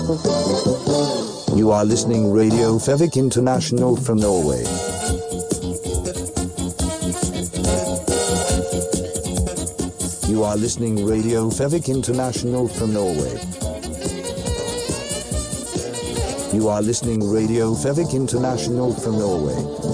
You are listening Radio Fevik International from Norway. You are listening Radio Fevik International from Norway. You are listening Radio Fevik International from Norway.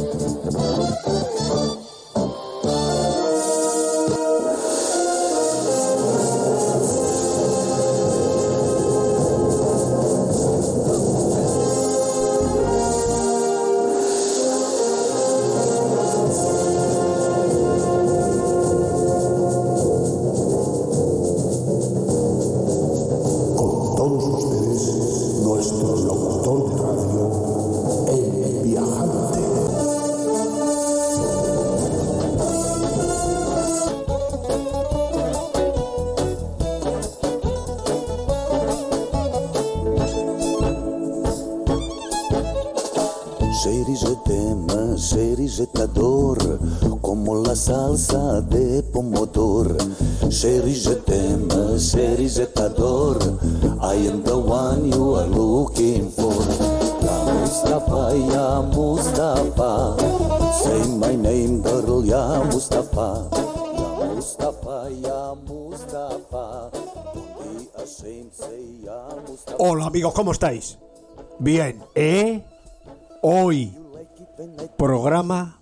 Como la salsa de pomodoro. Chérie, je t'aime, chérie, je t'adore. I am the one you are looking for. Ya Mustafa, ya Mustafa. Say my name, girl, ya Mustafa. Ya Mustafa, ya Mustafa. Don't be ashamed, say ya Mustafa. Hola amigos, ¿cómo estáis? Bien, Hoy programa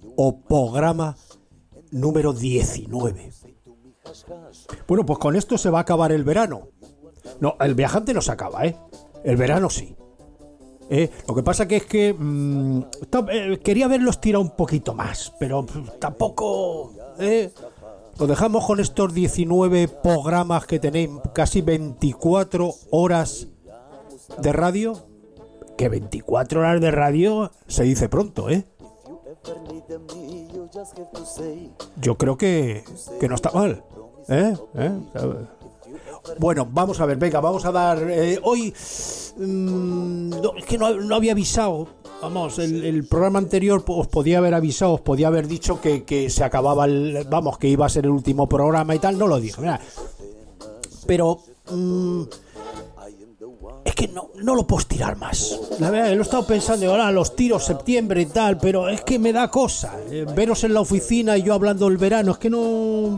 número 19. Bueno, pues con esto se va a acabar el verano. No, el viajante no se acaba, el verano sí. Lo que pasa que es que quería haberlos tirado un poquito más, pero tampoco lo dejamos con estos 19 programas que tenéis, casi 24 horas de radio. Que 24 horas de radio se dice pronto, Yo creo que no está mal, Bueno, vamos a ver, venga, vamos a dar hoy es que no había avisado. Vamos, el programa anterior os podía haber avisado, os podía haber dicho que se acababa que iba a ser el último programa y tal, no lo dije, mira. Pero es que no lo puedo tirar más. La verdad, lo he estado pensando, ahora los tiros septiembre y tal, pero es que me da cosa. Veros en la oficina y yo hablando del verano, es que no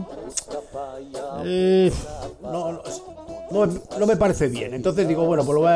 me parece bien. Entonces digo, bueno, pues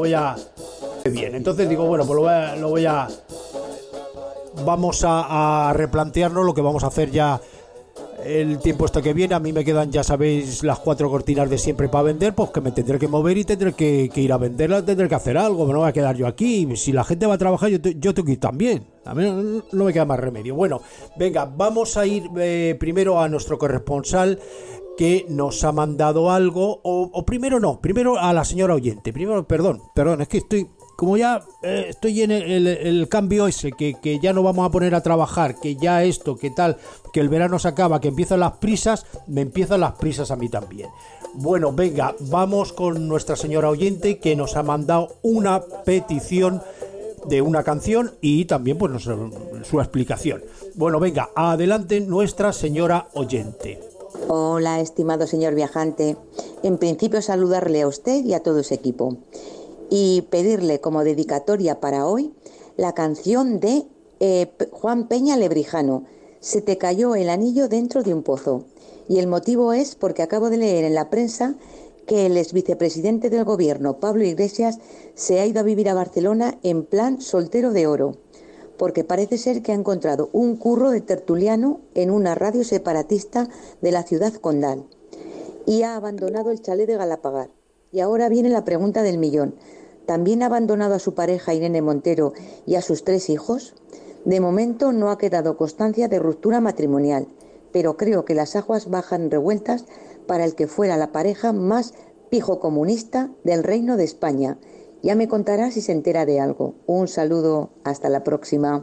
vamos a replantearnos lo que vamos a hacer ya el tiempo que viene. A mí me quedan, ya sabéis, las 4 cortinas de siempre para vender, pues que me tendré que mover y tendré que ir a venderlas, tendré que hacer algo, no voy a quedar yo aquí. Si la gente va a trabajar, yo tengo que ir también. A mí no me queda más remedio. Bueno, venga, vamos a ir primero a nuestro corresponsal que nos ha mandado algo, primero a la señora oyente. Perdón, es que estoy... Como ya estoy en el cambio ese, que ya no vamos a poner a trabajar, que ya esto, que tal, que el verano se acaba, que empiezan las prisas, me empiezan las prisas a mí también. Bueno, venga, vamos con nuestra señora oyente que nos ha mandado una petición de una canción y también pues su explicación. Bueno, venga, adelante nuestra señora oyente. Hola, estimado señor viajante. En principio saludarle a usted y a todo su equipo. Y pedirle como dedicatoria para hoy la canción de Juan Peña Lebrijano, Se te cayó el anillo dentro de un pozo. Y el motivo es porque acabo de leer en la prensa que el exvicepresidente del gobierno, Pablo Iglesias, se ha ido a vivir a Barcelona en plan soltero de oro, porque parece ser que ha encontrado un curro de tertuliano en una radio separatista de la ciudad condal y ha abandonado el chalet de Galapagar. Y ahora viene la pregunta del millón. ¿También ha abandonado a su pareja Irene Montero y a sus 3 hijos? De momento no ha quedado constancia de ruptura matrimonial, pero creo que las aguas bajan revueltas para el que fuera la pareja más pijo comunista del Reino de España. Ya me contará si se entera de algo. Un saludo, hasta la próxima.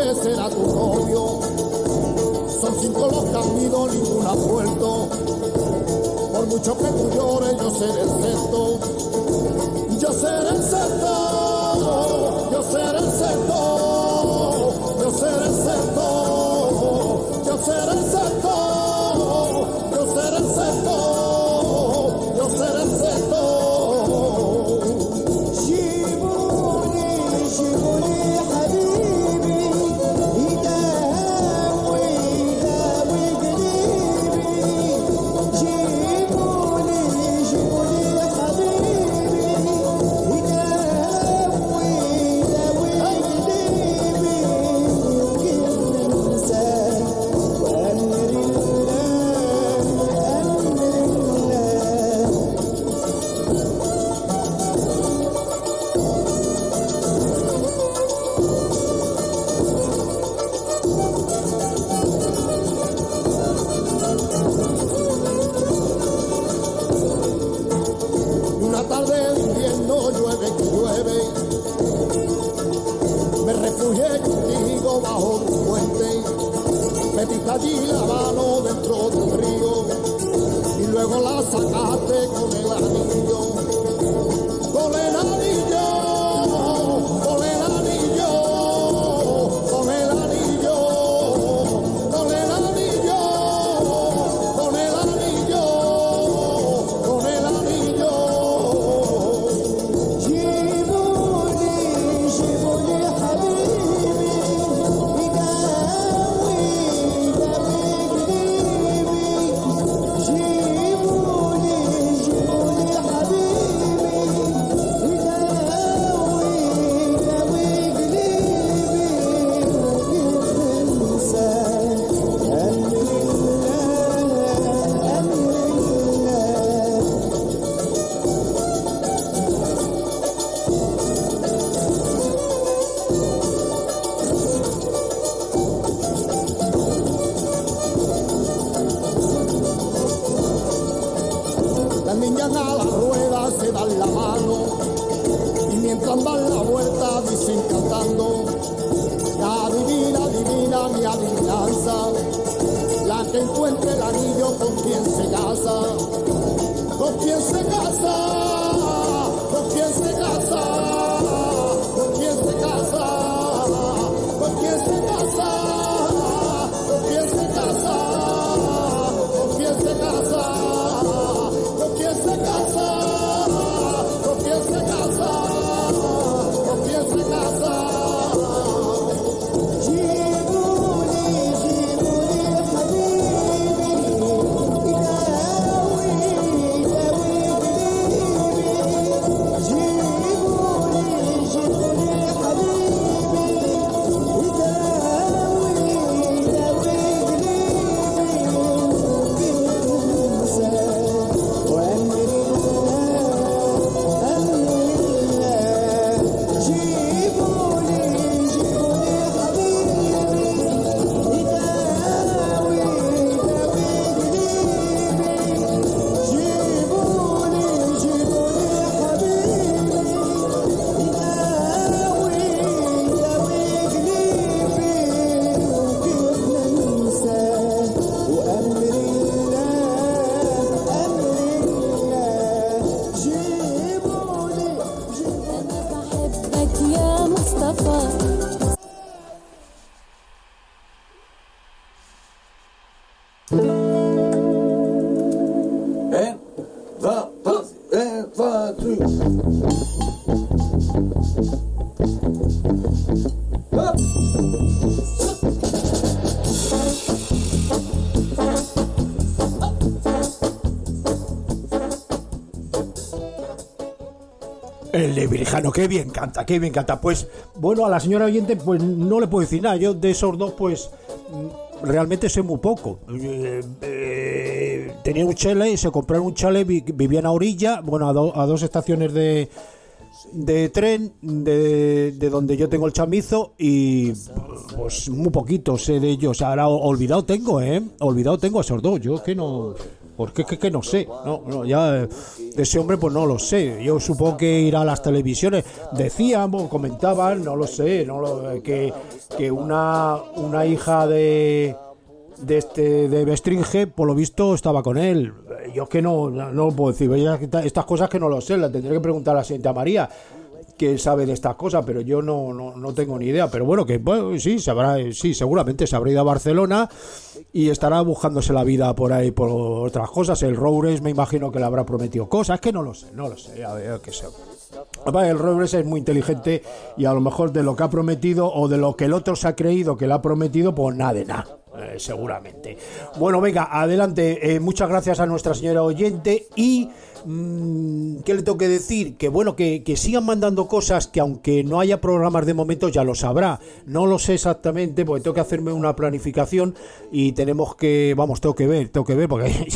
que será tu novio. Son 5 los que han ido, ninguno ha vuelto. Por mucho que tú llores, yo seré el sexto. Yo seré el sexto. Yo seré el sexto. Yo seré el sexto. Yo seré el sexto. Yo seré el sexto. Yo seré el sexto. Allí la mano dentro del río y luego la sacaste con el anillo, con el anillo, con el anillo, con el anillo, con el anillo, con el anillo, con el anillo. جيبوني حبيبي dan la vuelta, dicen cantando, la divina, divina mi adivinanza, la que encuentre el anillo con quien se casa, con quien se casa, con quien se casa, con quien se casa, con quien se casa, con quien se casa, con quien se casa, con quien se casa, con quien se casa. El Lebrigano, qué bien canta, qué bien canta. Pues bueno, a la señora oyente pues no le puedo decir nada. Yo de esos dos pues realmente sé muy poco. Tenía un chalet, se compraron un chalet, vivían a orilla, bueno, a dos estaciones de tren de donde yo tengo el chamizo, y pues muy poquito sé de ellos. Ahora olvidado tengo a esos dos. Yo que no Porque es que no sé, ya de ese hombre pues no lo sé. Yo supongo que irá a las televisiones. Decían, comentaban, no lo sé, que una hija de Bestringe, por lo visto, estaba con él. Yo es que no lo puedo decir. Estas cosas que no lo sé, las tendré que preguntar a la señorita María, que sabe de estas cosas, pero yo no tengo ni idea. Pero bueno, sí, seguramente se habrá ido a Barcelona y estará buscándose la vida por ahí por otras cosas. El Roures me imagino que le habrá prometido cosas, que no lo sé, a ver qué sé. El Roures es muy inteligente y a lo mejor de lo que ha prometido o de lo que el otro se ha creído que le ha prometido, pues nada de nada. Seguramente. Bueno, venga, adelante. Muchas gracias a nuestra señora oyente y ¿qué le tengo que decir? Que bueno, que sigan mandando cosas, que aunque no haya programas de momento ya lo sabrá. No lo sé exactamente porque tengo que hacerme una planificación y tengo que ver porque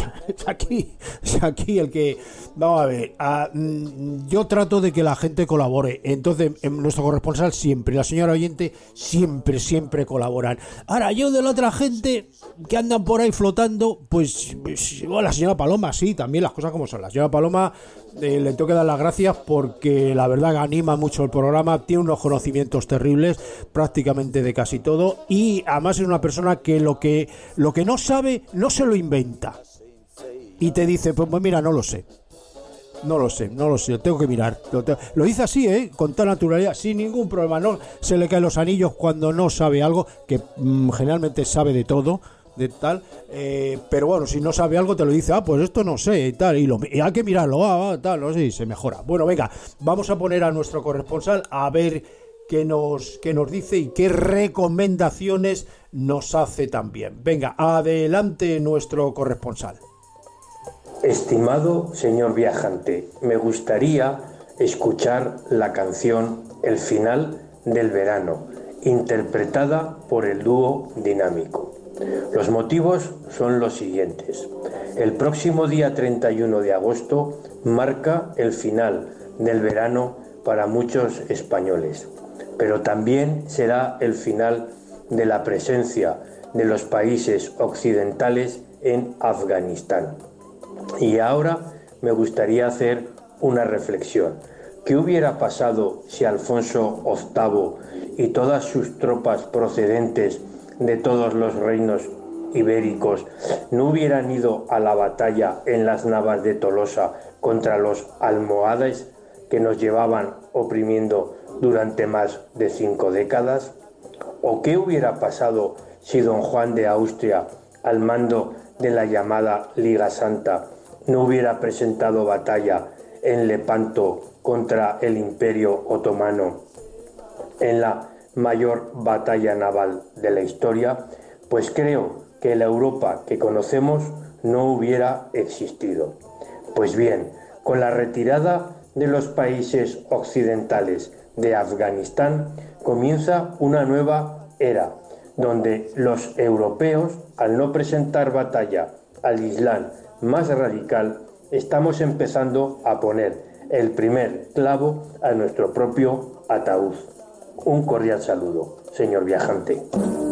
es aquí el que... Vamos a ver, yo trato de que la gente colabore. Entonces, nuestro corresponsal siempre, la señora oyente siempre colaboran. Ahora, yo de la otra gente que andan por ahí flotando, pues la señora Paloma, sí, también las cosas como son. La señora Paloma le tengo que dar las gracias porque la verdad que anima mucho el programa, tiene unos conocimientos terribles prácticamente de casi todo y además es una persona que lo que no sabe no se lo inventa y te dice, pues mira, no lo sé, tengo que mirar. Lo dice así, con toda naturalidad, sin ningún problema. No se le caen los anillos cuando no sabe algo, que generalmente sabe de todo, de tal. Pero bueno, si no sabe algo te lo dice, pues esto no sé, y tal. Y hay que mirarlo, tal, no sé, y se mejora. Bueno, venga, vamos a poner a nuestro corresponsal a ver qué nos dice y qué recomendaciones nos hace también. Venga, adelante nuestro corresponsal. Estimado señor viajante, me gustaría escuchar la canción El final del verano, interpretada por el dúo Dinámico. Los motivos son los siguientes. El próximo día 31 de agosto marca el final del verano para muchos españoles, pero también será el final de la presencia de los países occidentales en Afganistán. Y ahora me gustaría hacer una reflexión. ¿Qué hubiera pasado si Alfonso VIII y todas sus tropas procedentes de todos los reinos ibéricos no hubieran ido a la batalla en las Navas de Tolosa contra los almohades que nos llevaban oprimiendo durante más de 5 décadas? ¿O qué hubiera pasado si don Juan de Austria, al mando de la llamada Liga Santa, no hubiera presentado batalla en Lepanto contra el Imperio Otomano en la mayor batalla naval de la historia? Pues creo que la Europa que conocemos no hubiera existido. Pues bien, con la retirada de los países occidentales de Afganistán comienza una nueva era, donde los europeos, al no presentar batalla al Islam más radical, estamos empezando a poner el primer clavo a nuestro propio ataúd. Un cordial saludo, señor viajante.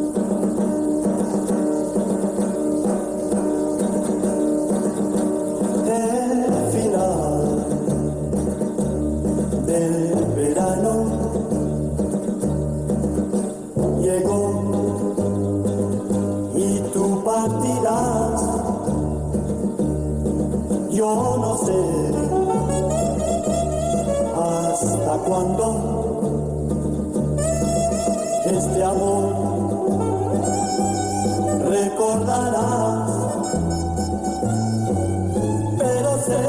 El final del verano llegó y tú partirás. Yo no sé hasta cuándo este amor recordarás, pero sé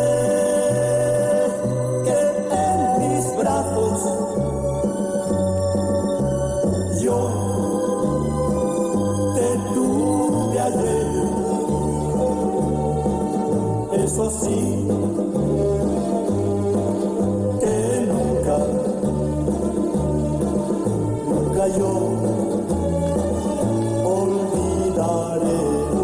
que en mis brazos yo te tuve ayer. Eso sí, que nunca yo olvidaré.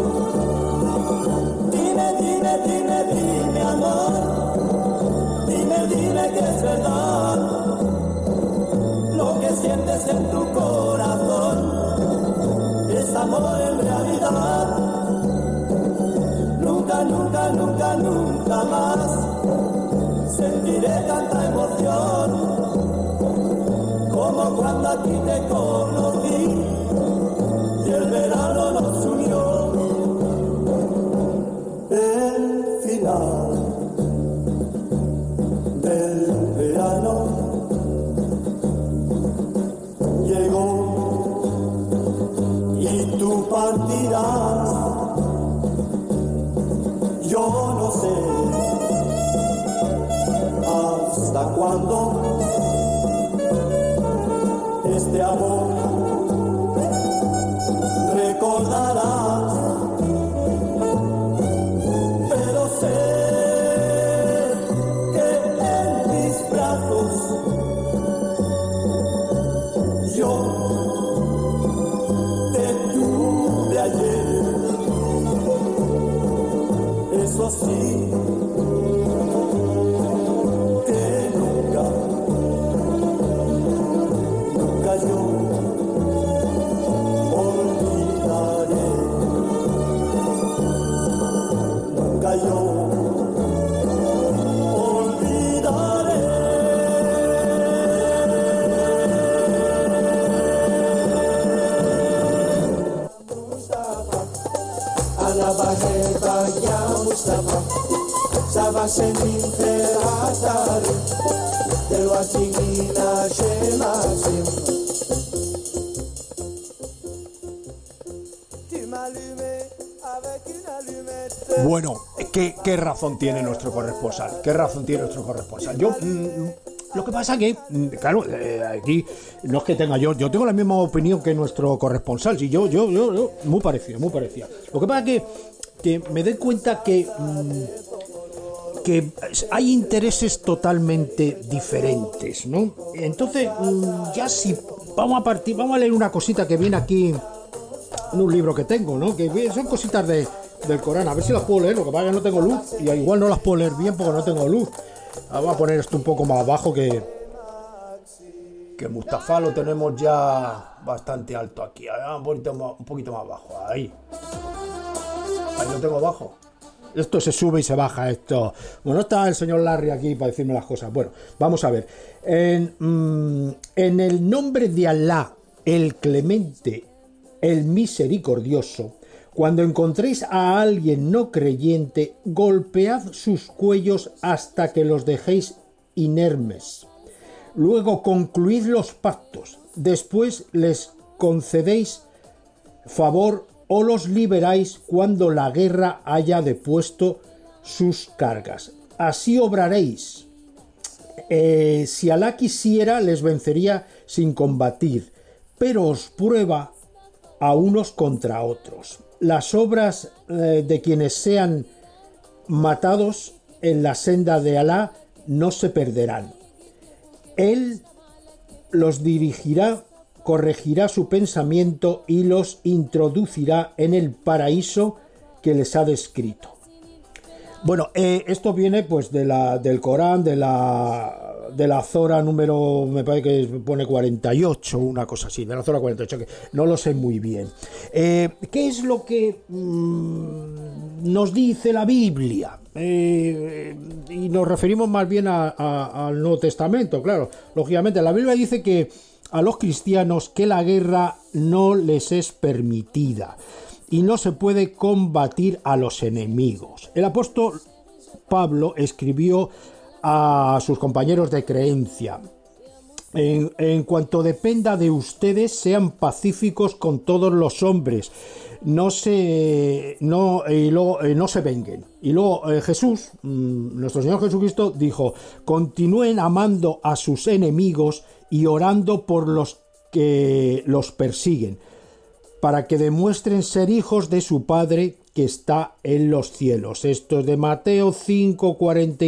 Dime, amor, dime que es verdad lo que sientes en tu corazón, es amor en realidad. Nunca aquí te conocí y el verano nos unió. El final del verano llegó y tú partirás. Yo no sé hasta cuándo este amor recordarás, pero sé que en mis brazos yo te tuve ayer. Eso sí, que nunca yo olvidaré, nunca yo olvidaré. Ana bajeta ya Mustafa, Sabasenin Ferhatari, Telwasigina Shemasim. Bueno, ¿qué razón tiene nuestro corresponsal? ¿Qué razón tiene nuestro corresponsal? Yo, lo que pasa que, claro, aquí no es que tenga yo tengo la misma opinión que nuestro corresponsal. Si yo, muy parecido. Lo que pasa que me doy cuenta que hay intereses totalmente diferentes, ¿no? Entonces, ya si vamos a leer una cosita que viene aquí en un libro que tengo, ¿no? Que son cositas del Corán, a ver si las puedo leer. Lo que pasa es que no tengo luz y igual no las puedo leer bien porque no tengo luz. Vamos a poner esto un poco más abajo, que Mustafa lo tenemos ya bastante alto aquí. Un poquito más abajo, ahí lo tengo abajo. Esto se sube y se baja, esto. Bueno, está el señor Larry aquí para decirme las cosas. Bueno, vamos a ver. En el nombre de Alá, el Clemente, el Misericordioso, cuando encontréis a alguien no creyente, golpead sus cuellos hasta que los dejéis inermes. Luego concluid los pactos. Después les concedéis favor o los liberáis cuando la guerra haya depuesto sus cargas. Así obraréis. Si Alá quisiera, les vencería sin combatir, pero os prueba a unos contra otros. Las obras de quienes sean matados en la senda de Alá no se perderán. Él los dirigirá, corregirá su pensamiento y los introducirá en el paraíso que les ha descrito. Bueno, esto viene pues del Corán, de la Zora número, me parece que pone 48, una cosa así, de la Zora 48, que no lo sé muy bien. ¿Qué es lo que nos dice la Biblia? Y nos referimos más bien al Nuevo Testamento, claro. Lógicamente, la Biblia dice que a los cristianos que la guerra no les es permitida y no se puede combatir a los enemigos. El apóstol Pablo escribió a sus compañeros de creencia: en cuanto dependa de ustedes, sean pacíficos con todos los hombres, no se venguen. Y luego Jesús, nuestro Señor Jesucristo, dijo: continúen amando a sus enemigos y orando por los que los persiguen, para que demuestren ser hijos de su Padre que está en los cielos. Esto es de Mateo 5,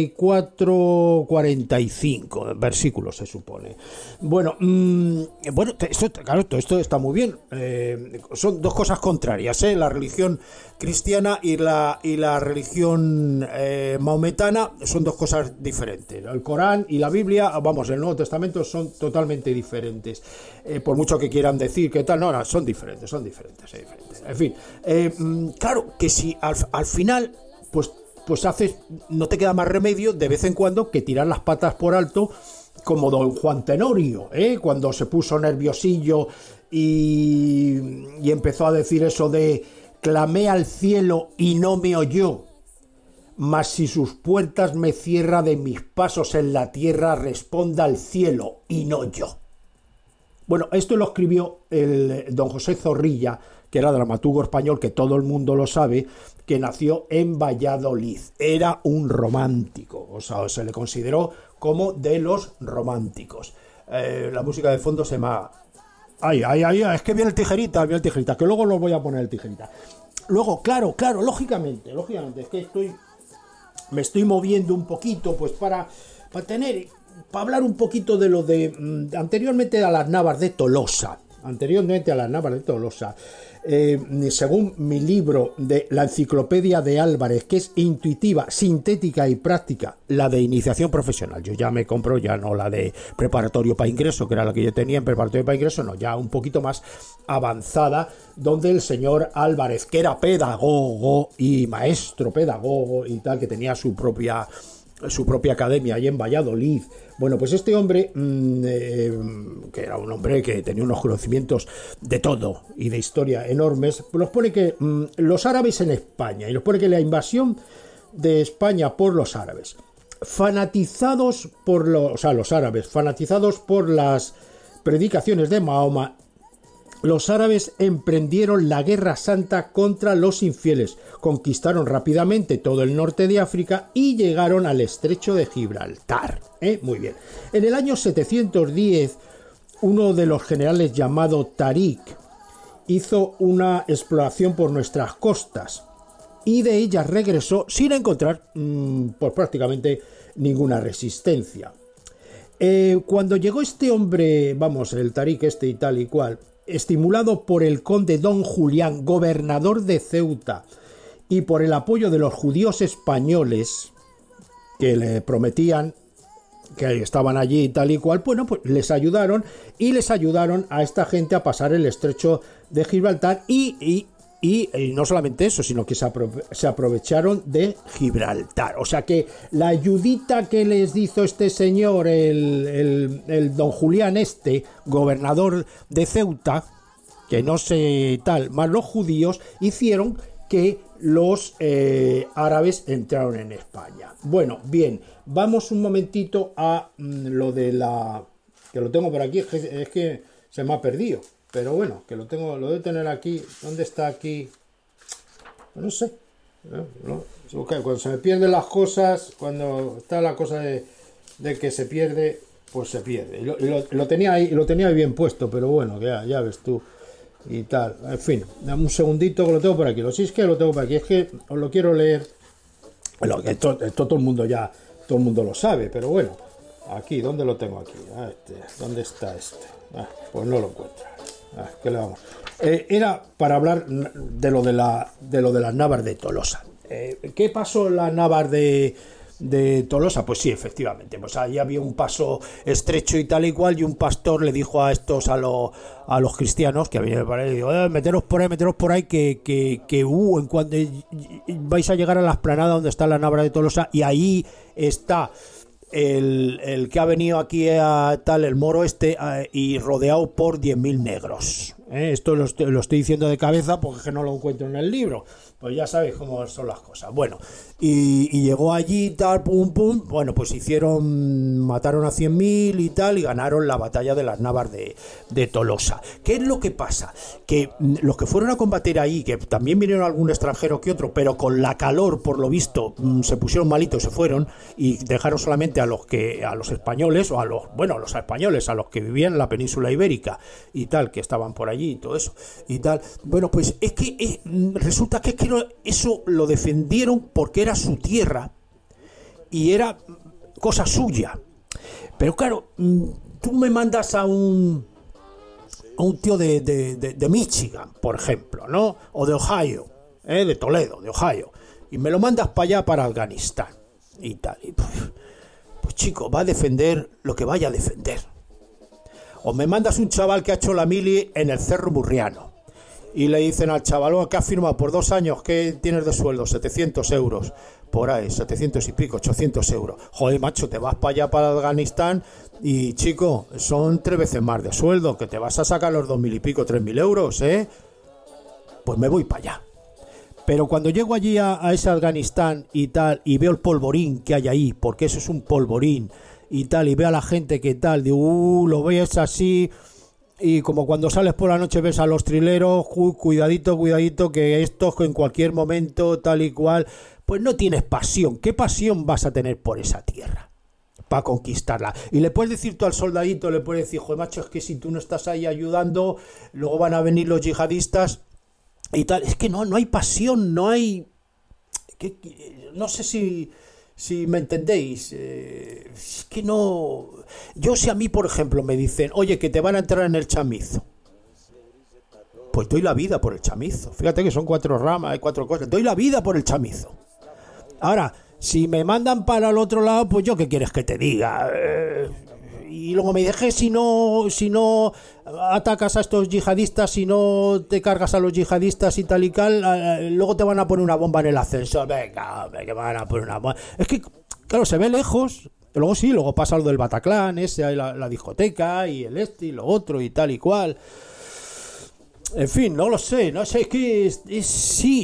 44, 45 versículos, se supone. Bueno, esto está muy bien. Son dos cosas contrarias, la religión cristiana y la religión maometana son dos cosas diferentes. El Corán y la Biblia, el Nuevo Testamento, son totalmente diferentes. Por mucho que quieran decir que tal, no, son diferentes. En fin, claro que si al final pues haces, no te queda más remedio de vez en cuando que tirar las patas por alto como don Juan Tenorio, cuando se puso nerviosillo y empezó a decir eso de clamé al cielo y no me oyó, mas si sus puertas me cierra de mis pasos en la tierra, responda al cielo y no yo. Bueno, esto lo escribió el don José Zorrilla, que era dramaturgo español, que todo el mundo lo sabe, que nació en Valladolid. Era un romántico, o sea, se le consideró como de los románticos. La música de fondo se llama... Ay, es que viene el tijerita, que luego lo voy a poner el tijerita. Luego, claro, lógicamente, es que me estoy moviendo un poquito, pues para hablar un poquito de lo de anteriormente a las Navas de Tolosa. Según mi libro de la enciclopedia de Álvarez, que es intuitiva, sintética y práctica, la de iniciación profesional, yo ya me compro, ya no la de preparatorio para ingreso, que era la que yo tenía en preparatorio para ingreso, no, ya un poquito más avanzada, donde el señor Álvarez, que era pedagogo y maestro pedagogo y tal, que tenía su propia academia ahí en Valladolid. Bueno, pues este hombre, que era un hombre que tenía unos conocimientos de todo y de historia enormes, nos pone que los árabes en España, y nos pone que la invasión de España por los árabes, fanatizados por los árabes, fanatizados por las predicaciones de Mahoma, los árabes emprendieron la guerra santa contra los infieles, conquistaron rápidamente todo el norte de África y llegaron al estrecho de Gibraltar. Muy bien. En el año 710, uno de los generales llamado Tarik hizo una exploración por nuestras costas y de ellas regresó sin encontrar pues prácticamente ninguna resistencia. Cuando llegó este hombre, el Tarik y tal y cual, estimulado por el conde don Julián, gobernador de Ceuta, y por el apoyo de los judíos españoles que le prometían que estaban allí y tal y cual, bueno, pues les ayudaron a esta gente a pasar el estrecho de Gibraltar y no solamente eso, sino que se aprovecharon de Gibraltar. O sea que la ayudita que les hizo este señor, el don Julián gobernador de Ceuta, que no sé tal, más los judíos, hicieron que los árabes entraron en España. Bueno, bien, vamos un momentito a lo de que lo tengo por aquí, es que se me ha perdido. Pero bueno, que lo debo tener aquí. ¿Dónde está aquí? No sé. Cuando se me pierden las cosas, cuando está la cosa de que se pierde, pues se pierde. Y lo tenía ahí bien puesto, pero bueno, ya ves tú. Y tal. En fin, dame un segundito que lo tengo por aquí. Sí, es que lo tengo por aquí. Es que os lo quiero leer. Bueno, esto todo el mundo lo sabe, pero bueno. Aquí, ¿dónde lo tengo aquí? ¿Dónde está este? Pues no lo encuentro. ¿Qué le vamos? Era para hablar de lo de las Navas de Tolosa. ¿Qué pasó en las Navas de Tolosa? Pues sí, efectivamente, pues ahí había un paso estrecho y tal y cual, y un pastor le dijo a los cristianos que habían para él, digo, meteros por ahí que en cuando vais a llegar a la explanada donde está la Nava de Tolosa, y ahí está el que ha venido aquí a tal, el moro y rodeado por 10.000 negros. Esto lo estoy diciendo de cabeza porque es que no lo encuentro en el libro. Pues ya sabéis cómo son las cosas. Bueno, y llegó allí tal, pum, bueno, pues mataron a 100.000 y tal, y ganaron la batalla de las Navas de Tolosa. ¿Qué es lo que pasa? Que los que fueron a combatir ahí, que también vinieron algún extranjero que otro, pero con la calor, por lo visto, se pusieron malitos, se fueron, y dejaron solamente a los españoles, o a los españoles, a los que vivían en la península ibérica y tal, que estaban por allí y todo eso y tal. Bueno, pues es que resulta que eso lo defendieron porque era su tierra y era cosa suya. Pero claro, tú me mandas a un tío de Michigan, por ejemplo, ¿no? O de Ohio, de Toledo, de Ohio, y me lo mandas para allá, para Afganistán y tal. Y pues chico, va a defender lo que vaya a defender. O me mandas un chaval que ha hecho la mili en el Cerro Murriano y le dicen al chaval que ha firmado por 2 años, ¿qué tienes de sueldo? 700 euros. por ahí, 700 y pico, 800 euros. Joder, macho, te vas para allá, para Afganistán, y chico, son 3 veces más de sueldo, que te vas a sacar los 2.000 y pico, 3.000 euros, pues me voy para allá. Pero cuando llego allí a ese Afganistán y tal, y veo el polvorín que hay ahí, porque eso es un polvorín y tal, y veo a la gente que tal, digo, lo ves así, y como cuando sales por la noche ves a los trileros, cuidadito, que estos en cualquier momento, tal y cual, pues no tienes pasión. ¿Qué pasión vas a tener por esa tierra para conquistarla? Y le puedes decir tú al soldadito, le puedes decir, joder, macho, es que si tú no estás ahí ayudando, luego van a venir los yihadistas y tal. Es que no hay pasión, no hay... no sé si me entendéis. Es que no... Yo, si a mí, por ejemplo, me dicen, oye, que te van a entrar en el chamizo, pues doy la vida por el chamizo. Fíjate que son 4 ramas, hay 4 cosas. Doy la vida por el chamizo. Ahora, si me mandan para el otro lado, pues yo qué quieres que te diga. Y luego me dije, si no atacas a estos yihadistas, si no te cargas a los yihadistas y tal y tal, luego te van a poner una bomba en el ascensor. Venga, que van a poner una bomba. Es que, claro, se ve lejos. Luego sí, luego pasa lo del Bataclan, ese, la discoteca y el y lo otro y tal y cual. En fin, no sé, es que sí.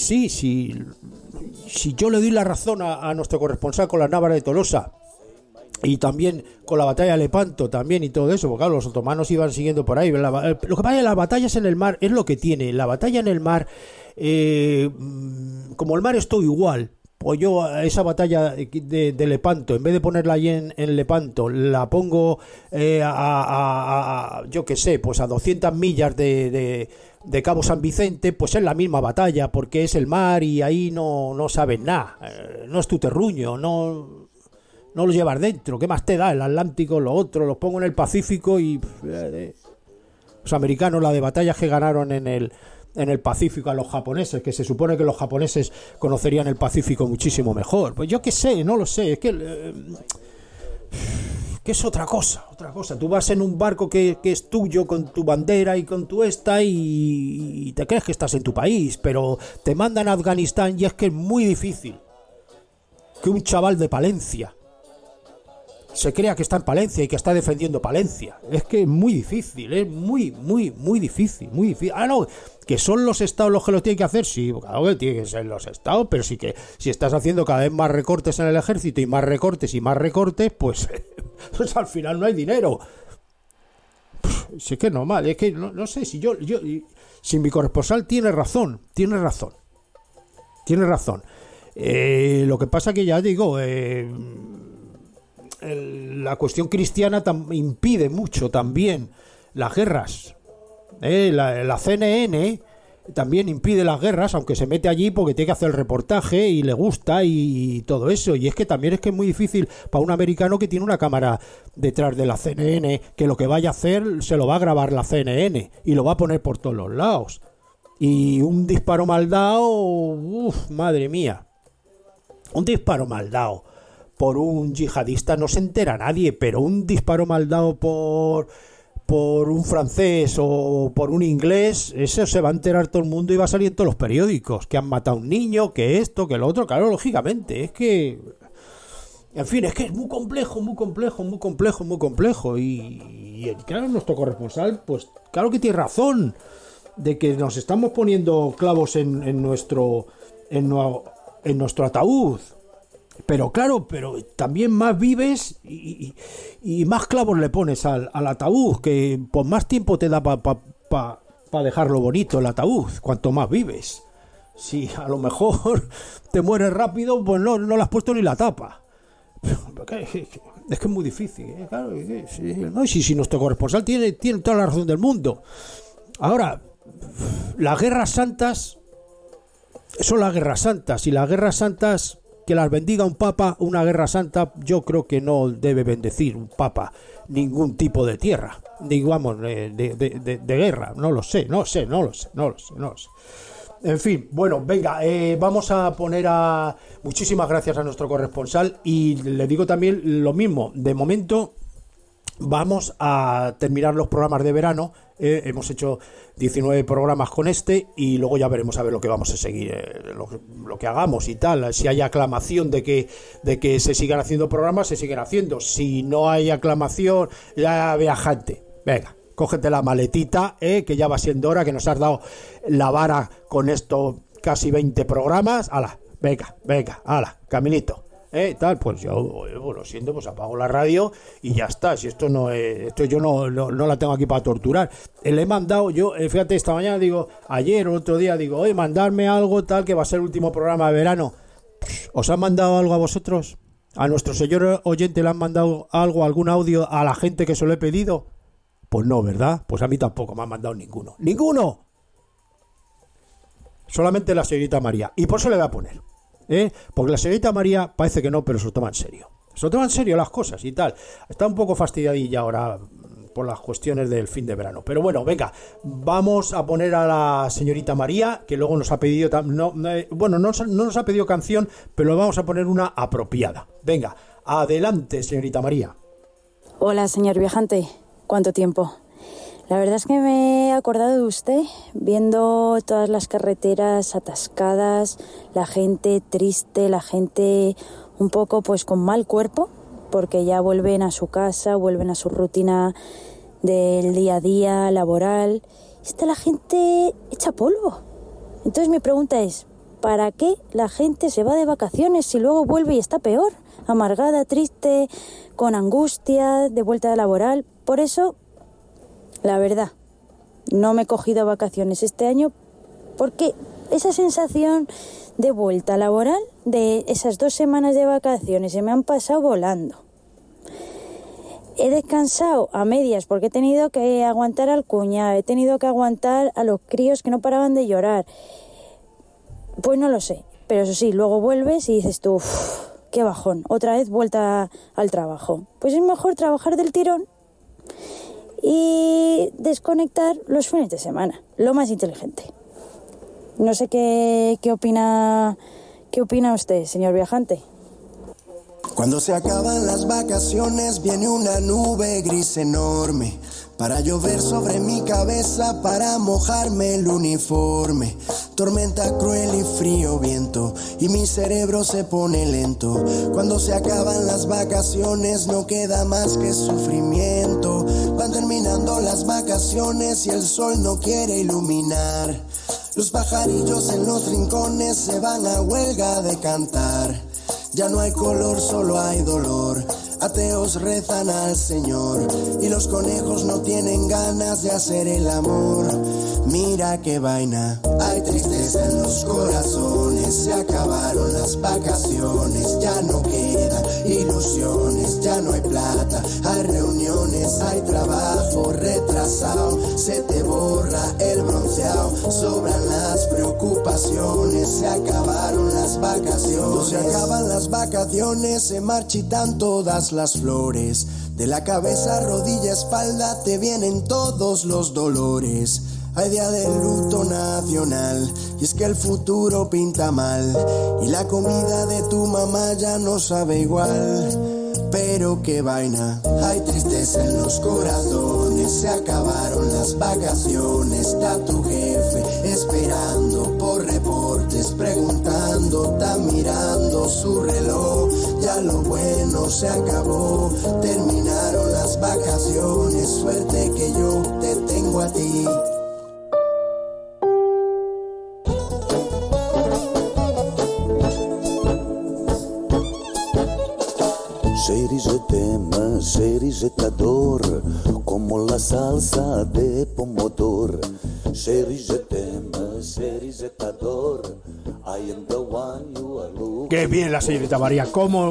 Si yo le doy la razón a nuestro corresponsal con la Návarra de Tolosa, y también con la batalla de Lepanto también y todo eso, porque claro, los otomanos iban siguiendo por ahí. Lo que pasa es que las batallas en el mar es lo que tiene. La batalla en el mar, como el mar es todo igual, pues yo a esa batalla de Lepanto, en vez de ponerla allí en Lepanto, la pongo yo qué sé, pues a 200 millas de Cabo San Vicente, pues es la misma batalla, porque es el mar y ahí no sabes nada, no es tu terruño, no lo llevas dentro. ¿Qué más te da el Atlántico, lo otro? Los pongo en el Pacífico y los americanos, la de batallas que ganaron en el Pacífico a los japoneses, que se supone que los japoneses conocerían el Pacífico muchísimo mejor. Pues yo qué sé, no lo sé, es que es otra cosa. Tú vas en un barco que es tuyo, con tu bandera y con tu y te crees que estás en tu país, pero te mandan a Afganistán y es que es muy difícil que un chaval de Palencia se crea que está en Palencia y que está defendiendo Palencia. Es que es muy difícil, es muy difícil. Ah, no, que son los estados los que lo tienen que hacer, sí, claro que tienen que ser los estados, pero sí que si estás haciendo cada vez más recortes en el ejército y más recortes, pues al final no hay dinero. Sí, que no mal, es que no sé si yo si mi corresponsal tiene razón. Lo que pasa que ya digo, la cuestión cristiana impide mucho también las guerras. La CNN también impide las guerras, aunque se mete allí porque tiene que hacer el reportaje y le gusta y todo eso. Y es que también es muy difícil para un americano que tiene una cámara detrás de la CNN, que lo que vaya a hacer se lo va a grabar la CNN y lo va a poner por todos los lados. Y un disparo mal dado, madre mía, un disparo mal dado por un yihadista no se entera nadie, pero un disparo mal dado por un francés o por un inglés, eso se va a enterar todo el mundo y va a salir en todos los periódicos, que han matado a un niño, que esto, que lo otro. Claro, lógicamente, es que, en fin, es que es muy complejo, y claro, nuestro corresponsal, pues claro que tiene razón, de que nos estamos poniendo clavos en nuestro ataúd. Pero claro, pero también más vives y más clavos le pones al ataúd, que por más tiempo te da para dejarlo bonito el ataúd, cuanto más vives. Si a lo mejor te mueres rápido, pues no le has puesto ni la tapa. Es que es muy difícil, claro. No, si nuestro corresponsal tiene toda la razón del mundo. Ahora, las guerras santas son las guerras santas, y las guerras santas, que las bendiga un papa. Una guerra santa, yo creo que no debe bendecir un papa ningún tipo de tierra, digamos, de guerra. No lo sé. En fin, bueno, venga, vamos a poner muchísimas gracias a nuestro corresponsal, y le digo también lo mismo. De momento vamos a terminar los programas de verano Hemos hecho 19 programas con este y luego ya veremos a ver lo que vamos a seguir, lo que hagamos y tal. Si hay aclamación de que se sigan haciendo programas, se siguen haciendo. Si no hay aclamación, ya viajante, venga, cógete la maletita, que ya va siendo hora, que nos has dado la vara con esto, casi 20 programas. Ala, venga, ala, caminito. Tal, pues yo lo siento, pues apago la radio y ya está. Si esto no es, esto yo no la tengo aquí para torturar. Le he mandado, yo, fíjate, esta mañana digo, ayer o otro día digo, oye, mandarme algo tal que va a ser el último programa de verano. ¿Os han mandado algo a vosotros? ¿A nuestro señor oyente le han mandado algo, algún audio a la gente que se lo he pedido? Pues no, ¿verdad? Pues a mí tampoco me han mandado ninguno. ¡Ninguno! Solamente la señorita María. Y por eso le voy a poner. Porque la señorita María parece que no, pero se lo toma en serio. Se lo toma en serio las cosas y tal. Está un poco fastidiadilla ahora por las cuestiones del fin de verano. Pero bueno, venga, vamos a poner a la señorita María, que luego nos ha pedido... no nos ha pedido canción, pero vamos a poner una apropiada. Venga, adelante, señorita María. Hola, señor viajante. ¿Cuánto tiempo? La verdad es que me he acordado de usted, viendo todas las carreteras atascadas, la gente triste, la gente un poco pues con mal cuerpo, porque ya vuelven a su casa, vuelven a su rutina del día a día, laboral. Está la gente hecha polvo. Entonces mi pregunta es, ¿para qué la gente se va de vacaciones si luego vuelve y está peor? Amargada, triste, con angustia, de vuelta laboral. Por eso... La verdad, no me he cogido vacaciones este año porque esa sensación de vuelta laboral, de esas 2 semanas de vacaciones, se me han pasado volando. He descansado a medias porque he tenido que aguantar al cuñado, he tenido que aguantar a los críos que no paraban de llorar. Pues no lo sé, pero eso sí, luego vuelves y dices tú, qué bajón, otra vez vuelta al trabajo. Pues es mejor trabajar del tirón y desconectar los fines de semana, lo más inteligente. No sé qué opina usted, señor viajante. Cuando se acaban las vacaciones viene una nube gris enorme para llover sobre mi cabeza, para mojarme el uniforme. Tormenta cruel y frío viento y mi cerebro se pone lento. Cuando se acaban las vacaciones no queda más que sufrimiento. Van terminando las vacaciones y el sol no quiere iluminar. Los pajarillos en los rincones se van a huelga de cantar. Ya no hay color, solo hay dolor. Ateos rezan al Señor y los conejos no tienen ganas de hacer el amor. Mira qué vaina, hay tristeza en los corazones. Se acabaron las vacaciones, ya no quedan ilusiones, ya no hay plata, hay reuniones, hay trabajo retrasado. Se te borra el bronceado, sobran las preocupaciones. Se acabaron las vacaciones, se acaban las vacaciones, se marchitan todas las flores. De la cabeza, rodilla, espalda te vienen todos los dolores. Hay día de luto nacional y es que el futuro pinta mal y la comida de tu mamá ya no sabe igual. Pero qué vaina, hay tristeza en los corazones. Se acabaron las vacaciones, está tu jefe esperando por reportes, preguntando, está mirando su reloj. Ya lo bueno se acabó, terminaron las vacaciones. Suerte que yo te tengo a ti. Chérie, je t'aime, chérie, je t'adore, como la salsa de pomodoro. Chérie, je t'aime, chérie, je t'adore, I am the one you are looking. Qué bien la señorita María, ¿cómo,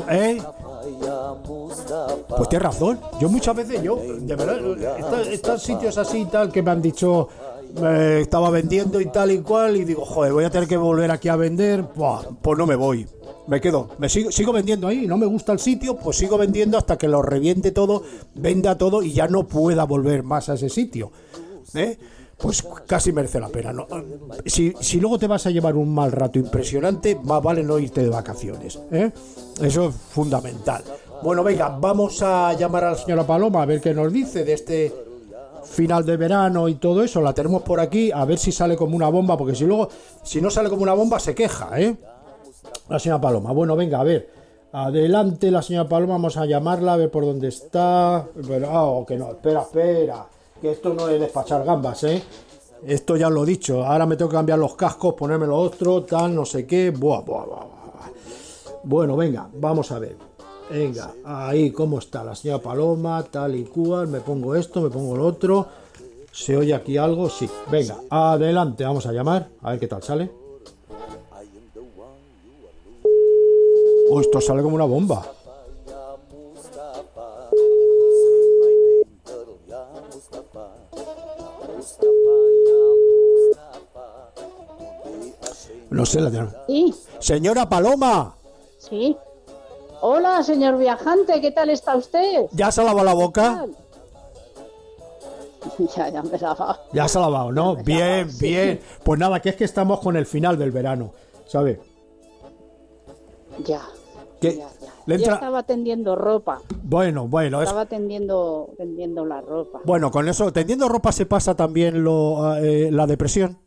Pues tienes razón, yo muchas veces, de verdad, estos sitios así y tal que me han dicho, estaba vendiendo y tal y cual, y digo, joder, voy a tener que volver aquí a vender, pues no me voy. Me quedo, sigo vendiendo ahí, no me gusta el sitio, pues sigo vendiendo hasta que lo reviente todo, venda todo y ya no pueda volver más a ese sitio. Pues casi merece la pena, ¿no? Si luego te vas a llevar un mal rato impresionante, más vale no irte de vacaciones, Eso es fundamental. Bueno, venga, vamos a llamar a la señora Paloma a ver qué nos dice de final de verano y todo eso, la tenemos por aquí, a ver si sale como una bomba, porque si no sale como una bomba se queja, la señora Paloma. Bueno, venga, a ver, adelante la señora Paloma, vamos a llamarla, a ver por dónde está. Pero, que no, espera, que esto no es despachar gambas, esto ya lo he dicho, ahora me tengo que cambiar los cascos, ponerme los otros, tal, no sé qué, buah. Bueno, venga, vamos a ver. Venga, ahí, ¿cómo está la señora Paloma? Tal y cual, me pongo esto, me pongo lo otro. ¿Se oye aquí algo? Sí. Venga, adelante, vamos a llamar, a ver qué tal sale. Esto sale como una bomba. No sé, la tenemos. Sí. ¡Señora Paloma! Sí. Hola, señor viajante, ¿qué tal está usted? ¿Ya se ha lavado la boca? Ya me he lavado. Ya se ha lavado, ¿no? Bien. Pues nada, que es que estamos con el final del verano, ¿sabe? Ya. ¿Qué? Ya. Le entra... Yo estaba tendiendo ropa. Bueno. Estaba tendiendo la ropa. Bueno, con eso, tendiendo ropa se pasa también la depresión.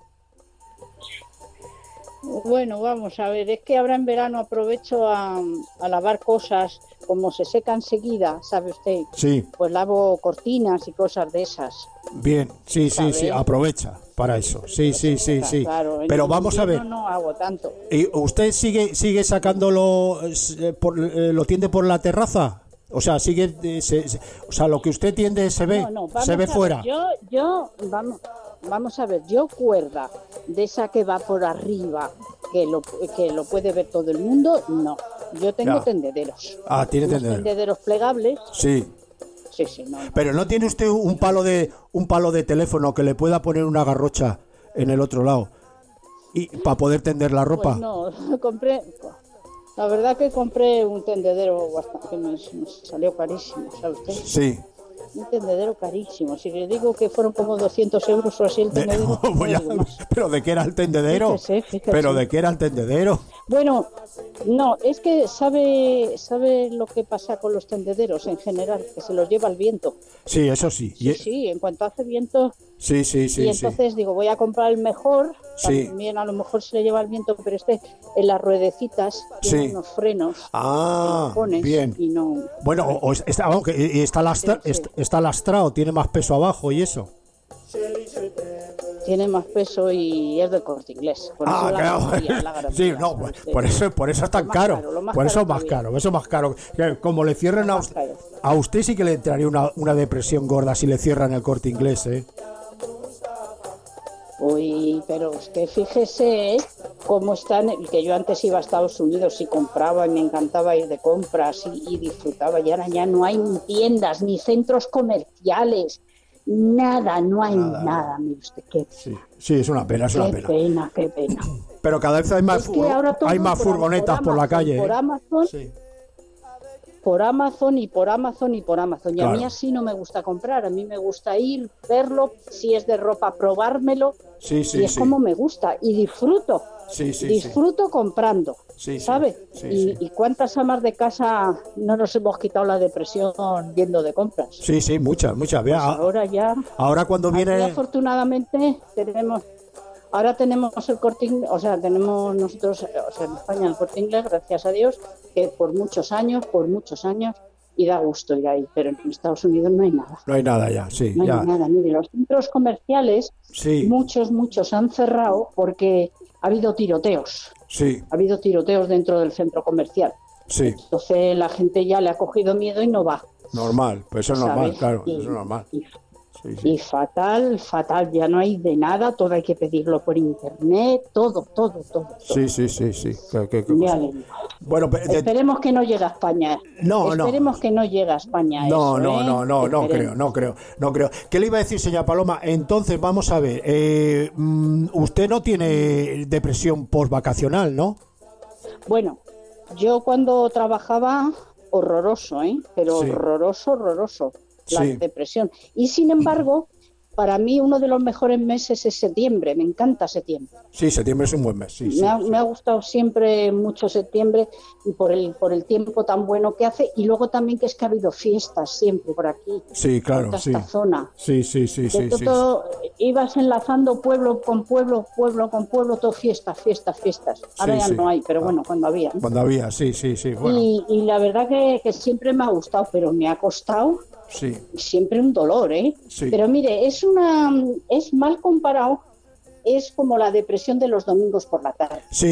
Bueno, vamos a ver, es que ahora en verano aprovecho a lavar cosas, como se seca enseguida, ¿sabe usted? Sí. Pues lavo cortinas y cosas de esas. Bien, sí, aprovecha para eso. Sí. Claro, pero vamos a ver. No hago tanto. ¿Y usted sigue sacándolo, lo tiende por la terraza? O sea, o sea, lo que usted tiende se ve, se ve fuera. Vamos a ver, yo cuerda de esa que va por arriba, que lo puede ver todo el mundo, no. Yo tengo tendederos. Ah, tiene tendederos plegables. Sí. Sí, no. Pero ¿no tiene usted un palo de teléfono que le pueda poner una garrocha en el otro lado y para poder tender la ropa? Pues no, la verdad que compré un tendedero bastante, que me salió carísimo, ¿sabe usted? Sí. Un tendedero carísimo. Si le digo que fueron como 200 euros o así el tendedero. ¿Pero de qué era el tendedero? Fíjese. ¿Pero de qué era el tendedero? Bueno, no, es que sabe lo que pasa con los tendederos en general, que se los lleva el viento. Sí, eso sí. Sí, en cuanto hace viento. Sí. Y entonces digo, voy a comprar el mejor. Sí. También a lo mejor se le lleva el viento, pero en las ruedecitas tiene unos frenos. Ah, pones bien. Y no. Bueno, está lastrado, tiene más peso abajo y eso. Tiene más peso y es del Corte Inglés. Claro. Sí, no, por eso es tan caro. Por eso es más caro. Eso es más caro. Como le cierren a usted sí que le entraría una depresión gorda si le cierran el Corte Inglés, Uy, pero usted fíjese cómo están, que yo antes iba a Estados Unidos y compraba y me encantaba ir de compras y disfrutaba, y ahora ya no hay ni tiendas, ni centros comerciales, nada, no hay nada, mire usted, qué pena. Sí, es una pena, Qué pena. Pero cada vez hay más furgonetas por la calle. Por Amazon. Sí. Por Amazon. Y claro. A mí así no me gusta comprar. A mí me gusta ir, verlo, si es de ropa, probármelo. Sí, y es como me gusta. Y disfruto. Disfruto comprando. ¿Sabe? Y cuántas amas de casa no nos hemos quitado la depresión yendo de compras. Sí, muchas. Pues ahora cuando viene. Afortunadamente Ahora tenemos el Corte Inglés, o sea, tenemos nosotros, en España el Corte Inglés, gracias a Dios, que por muchos años, y da gusto ir ahí, pero en Estados Unidos no hay nada. No hay nada ya, sí. No hay nada, mire, los centros comerciales, muchos han cerrado porque ha habido tiroteos. Sí. Ha habido tiroteos dentro del centro comercial. Sí. Entonces la gente ya le ha cogido miedo y no va. Normal, pues eso es normal, claro, eso es normal. Y fatal, ya no hay de nada, todo hay que pedirlo por internet, todo. Sí. Bueno, esperemos que no llegue a España. Esperemos que no llegue a España. No creo. ¿Qué le iba a decir, señora Paloma? Entonces, vamos a ver, usted no tiene depresión postvacacional, ¿no? Bueno, yo cuando trabajaba, horroroso, pero horroroso. La depresión. Y sin embargo, para mí uno de los mejores meses es septiembre, me encanta septiembre. Sí, septiembre es un buen mes, sí. Me ha gustado siempre mucho septiembre y por el tiempo tan bueno que hace, y luego también que es que ha habido fiestas siempre por aquí. Sí, claro, toda sí. esta zona. Sí. Ibas enlazando pueblo con pueblo, todo fiestas. Ahora ya no hay, pero bueno, cuando había. Cuando había, sí. Bueno. Y la verdad que siempre me ha gustado, pero me ha costado siempre un dolor, ¿eh? Sí. Pero mire, es mal comparado, es como la depresión de los domingos por la tarde. Sí.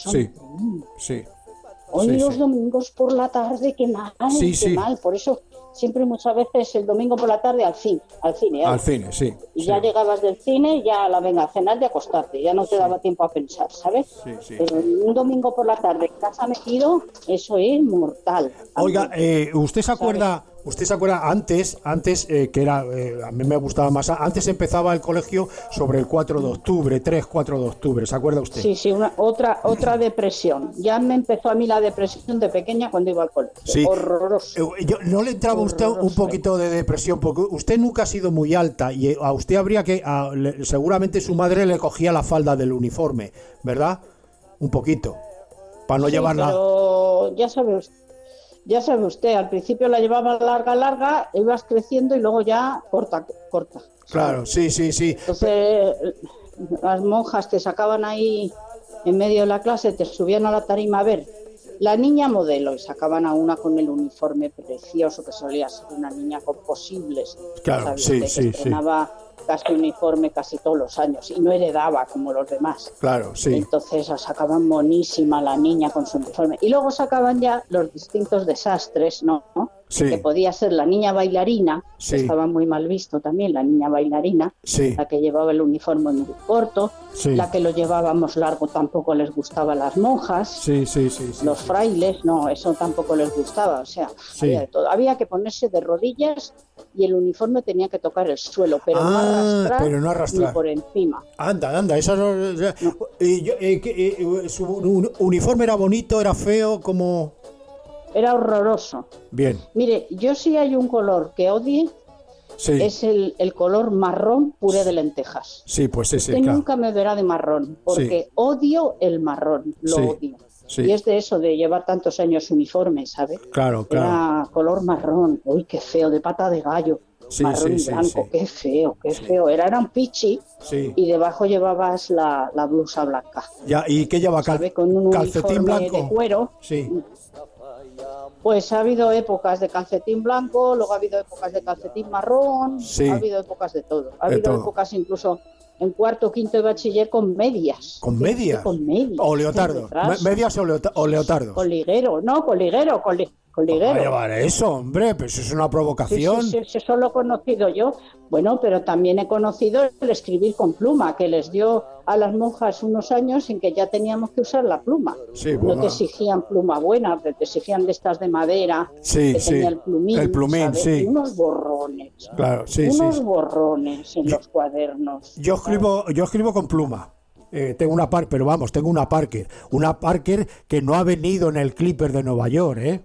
Hoy los domingos por la tarde, qué mal, mal. Por eso siempre muchas veces el domingo por la tarde al cine. Al cine, sí. Y ya llegabas del cine, ya a la venga a cenar y acostarte, ya no te daba tiempo a pensar, ¿sabes? Sí. Pero un domingo por la tarde en casa metido, eso es mortal. Oiga, ¿usted se acuerda? ¿Usted se acuerda antes que era, a mí me gustaba más, antes empezaba el colegio sobre el 4 de octubre, 3-4 de octubre, ¿se acuerda usted? Sí, otra depresión. Ya me empezó a mí la depresión de pequeña cuando iba al colegio. Sí. Horroroso. ¿No le entraba a usted un poquito de depresión? Porque usted nunca ha sido muy alta y a usted habría que, seguramente su madre le cogía la falda del uniforme, ¿verdad? Un poquito, para no llevarla. Pero ya sabe usted, al principio la llevaba larga, ibas creciendo y luego ya corta. Claro, sí. Entonces las monjas te sacaban ahí en medio de la clase, te subían a la tarima a ver la niña modelo y sacaban a una con el uniforme precioso, que solía ser una niña con posibles. Claro, sí. Estrenaba casi uniforme casi todos los años y no heredaba como los demás. Claro, sí. Entonces la sacaban monísima la niña con su uniforme. Y luego sacaban ya los distintos desastres, ¿no? Sí. Que podía ser la niña bailarina, que estaba muy mal visto también, la niña bailarina, la que llevaba el uniforme muy corto, la que lo llevábamos largo tampoco les gustaba a las monjas, los frailes, no, eso tampoco les gustaba, o sea, había de todo. Había que ponerse de rodillas y el uniforme tenía que tocar el suelo, pero no arrastrar ni por encima. Anda, eso no. ¿Su uniforme era bonito, era feo, como...? Era horroroso. Bien. Mire, yo sí hay un color que odie, es el color marrón puré de lentejas. Sí, pues ese. Usted nunca me verá de marrón, porque odio el marrón, lo odio. Sí. Y es de eso, de llevar tantos años uniforme, ¿sabe? Claro. Era color marrón, uy, qué feo, de pata de gallo. Marrón y blanco, qué feo. Era un pichi y debajo llevabas la blusa blanca. Ya, ¿y qué lleva? Con un calcetín blanco de cuero. Sí. Pues ha habido épocas de calcetín blanco, luego ha habido épocas de calcetín marrón, ha habido épocas de todo. Ha habido épocas incluso en cuarto, quinto de bachiller con medias. ¿Con medias? Con medias. ¿O leotardos? ¿Medias o leotardos? Con liguero. Con liguero. ¿Cómo va a llevar eso, hombre? Pues eso es una provocación. Sí, eso lo he conocido yo. Bueno, pero también he conocido el escribir con pluma, que les dio a las monjas unos años en que ya teníamos que usar la pluma. No te exigían pluma buena, pero te exigían de estas de madera, que tenía el plumín. El plumín, ¿sabes? Y unos borrones. Claro, unos borrones en los cuadernos. Yo escribo con pluma. Tengo una tengo una Parker que no ha venido en el Clipper de Nueva York, ¿eh?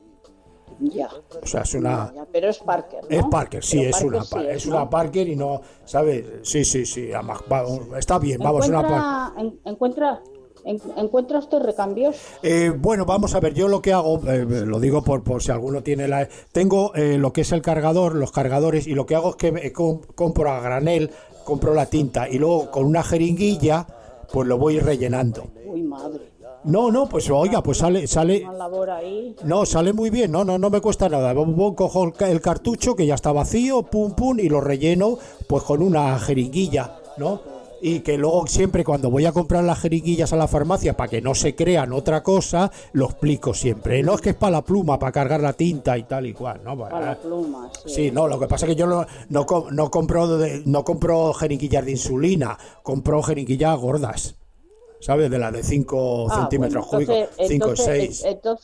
Ya. O sea, es una... Ya, pero es Parker, ¿no? Es Parker, sí, es una Parker y no, ¿sabes? Sí. Está bien, vamos, una Parker. ¿Encuentra usted recambios? Bueno, vamos a ver, yo lo que hago, lo digo por si alguno tiene tengo lo que es el cargador, los cargadores, y lo que hago es que compro a granel, compro la tinta y luego con una jeringuilla pues lo voy rellenando. Uy, madre. No, pues oiga, pues sale. Una labor ahí. No, sale muy bien, no me cuesta nada. Cojo el cartucho que ya está vacío, pum, y lo relleno pues con una jeringuilla, ¿no? Y que luego siempre cuando voy a comprar las jeringuillas a la farmacia, para que no se crean otra cosa, lo explico siempre. No es que es para la pluma, para cargar la tinta y tal y cual, ¿no? Para la pluma, sí. Sí, no, lo que pasa es que yo no compro jeringuillas de insulina, compro jeringuillas gordas. ¿Sabes? De las de 5 centímetros cúbicos, 5 o 6.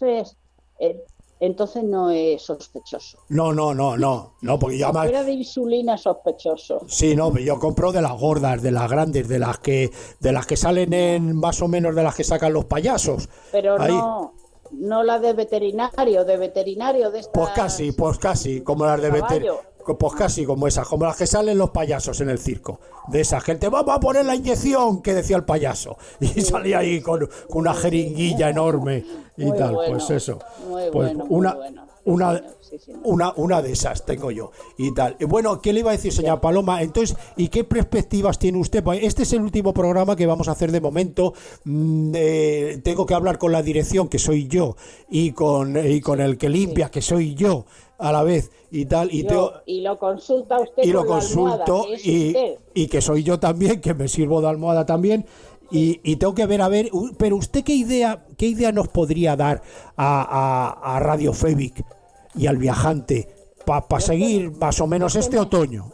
Entonces no es sospechoso. No, porque yo además... Era de insulina sospechoso. Sí, no, yo compro de las gordas, de las grandes, de las que salen en más o menos de las que sacan los payasos. Pero ahí. No la de veterinario de estas... Pues casi, como las de veterinario. Pues casi como esas, como las que salen los payasos en el circo. De esa gente, vamos a poner la inyección que decía el payaso. Y salía ahí con una jeringuilla enorme y Muy tal. bueno, Pues eso. muy Pues bueno, muy bueno. una de esas tengo yo y tal. Bueno, ¿qué le iba a decir, señora Paloma? Entonces, ¿y qué perspectivas tiene usted? Pues este es el último programa que vamos a hacer de momento. Tengo que hablar con la dirección, que soy yo, y con el que limpia, que soy yo a la vez y tal. Y lo consulta usted y con lo la consulto almohada, que es usted. y que soy yo también, que me sirvo de almohada también. Y tengo que ver, pero usted qué idea nos podría dar a Radio Fevic y al viajante para seguir más o menos este otoño.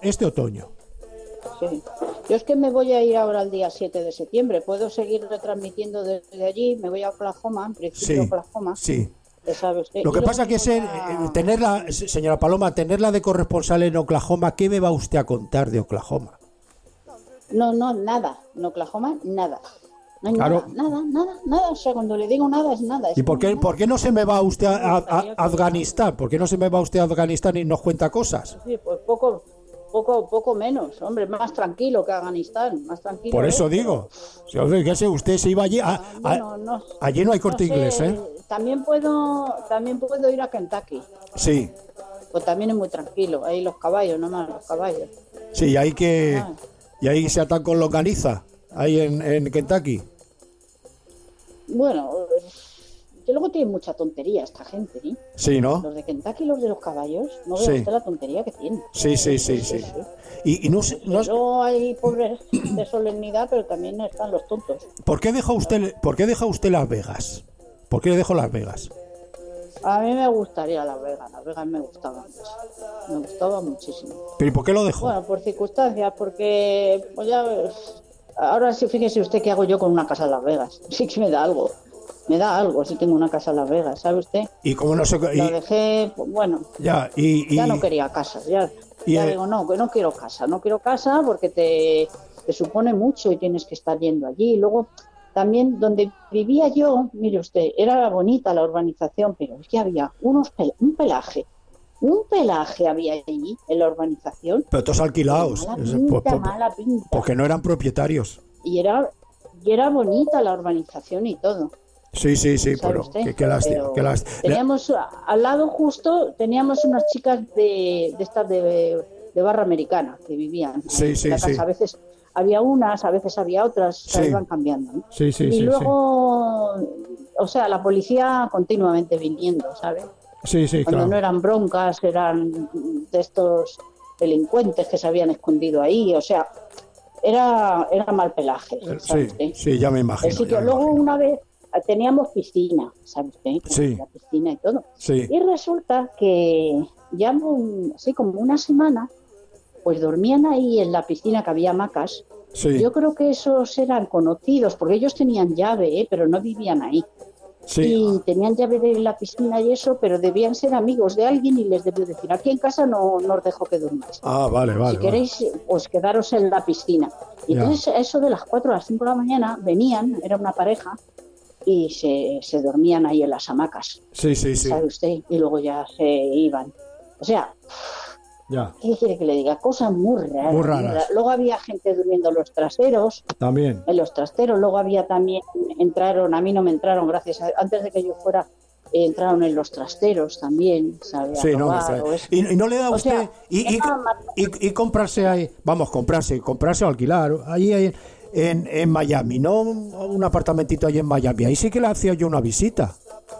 Sí. Yo es que me voy a ir ahora el día 7 de septiembre. Puedo seguir retransmitiendo desde allí. Me voy a Oklahoma, en principio Oklahoma. Sí. ¿Sabe usted? Lo que pasa que tenerla, señora Paloma, tenerla de corresponsal en Oklahoma, ¿qué me va usted a contar de Oklahoma? No, nada. En Oklahoma, nada. No hay Claro. nada. O sea, cuando le digo nada, es nada. ¿Y por qué no se me va usted a Afganistán? ¿Por qué no se me va usted a Afganistán y nos cuenta cosas? Sí, pues poco menos, hombre, más tranquilo que Afganistán, más tranquilo. Por eso digo. Si, hombre, ¿qué sé? Usted se iba allí. Allí no hay Corte Inglés, ¿eh? También puedo ir a Kentucky. Sí. Pues también es muy tranquilo. Ahí los caballos, nomás los caballos. Sí, y ahí se atan con longaniza, ahí en Kentucky. Bueno, que luego tienen mucha tontería esta gente, ¿eh? Sí, ¿no? Los de Kentucky y los de los caballos, no vea usted la tontería que tienen. Sí. Y no Luego hay pobres de solemnidad, pero también están los tontos. ¿Por qué deja usted Las Vegas? ¿Por qué le dejó Las Vegas? A mí me gustaría Las Vegas me gustaba mucho. Me gustaba muchísimo. ¿Pero y por qué lo dejó? Bueno, por circunstancias, porque pues ya ahora sí, fíjese usted qué hago yo con una casa en Las Vegas. Sí que me da algo si tengo una casa en Las Vegas, ¿sabe usted? Y como no sé, lo dejé, pues, bueno, ya no quería casa, ya digo, no quiero casa porque te supone mucho y tienes que estar yendo allí. Y luego también donde vivía yo, mire usted, era bonita la urbanización, pero es que había un pelaje había allí en la urbanización. Pero todos alquilados. Mala pinta. Porque no eran propietarios. Y era bonita la urbanización y todo. Sí, pero qué lástima. Teníamos al lado justo, teníamos unas chicas de estas de barra americana que vivían en la casa. A veces había unas, a veces había otras, se iban cambiando, ¿no? Y luego, o sea, la policía continuamente viniendo, ¿sabes? Cuando no eran broncas, eran de estos delincuentes que se habían escondido ahí, o sea, era mal pelaje. Sí, ya me imagino. Luego una vez teníamos piscina, ¿sabe usted? La piscina y todo. Y resulta que ya así como una semana, pues dormían ahí en la piscina, que había hamacas. Yo creo que esos eran conocidos, porque ellos tenían llave, pero no vivían ahí. Y tenían llave de la piscina y eso, pero debían ser amigos de alguien y les debió decir, aquí en casa no os dejo que durmáis. Vale. Si queréis, pues quedaros en la piscina. Y entonces eso de las 4 a las 5 de la mañana venían, era una pareja, y se dormían ahí en las hamacas. ¿Sabe usted? Y luego ya se iban. O sea, ¿qué quiere que le diga? Cosas muy raras. Luego había gente durmiendo en los traseros. También. En los trasteros. Luego había también, a mí no me entraron, antes de que yo fuera, entraron en los trasteros también, ¿sabe? Y no le da a usted, y comprarse ahí, comprarse o alquilar, ahí en Miami, no un apartamentito ahí en Miami, ahí sí que le hacía yo una visita.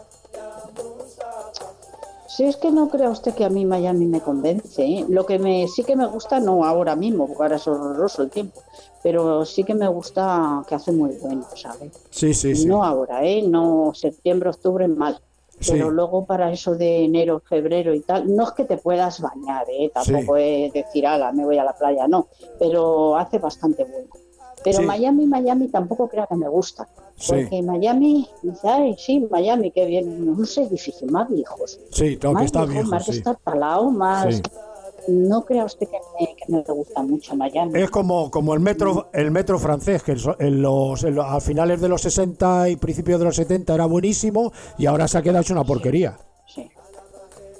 Si es que no crea usted que a mí Miami me convence, ¿eh? Lo que sí que me gusta, no ahora mismo, porque ahora es horroroso el tiempo, pero sí que me gusta que hace muy bueno, ¿sabes? Sí. No ahora, no septiembre, octubre, mal. Pero luego para eso de enero, febrero y tal, no es que te puedas bañar, tampoco es decir, me voy a la playa, no, pero hace bastante bueno. Pero Miami tampoco crea que me gusta. Porque Miami, dice, Miami, qué bien, no sé, difícil, más viejos. Tengo que estar viejo. Más de estar talado, más... No crea usted que me gusta mucho Miami. Es como el metro francés, que a finales de los 60 y principios de los 70 era buenísimo y ahora se ha quedado hecho una porquería.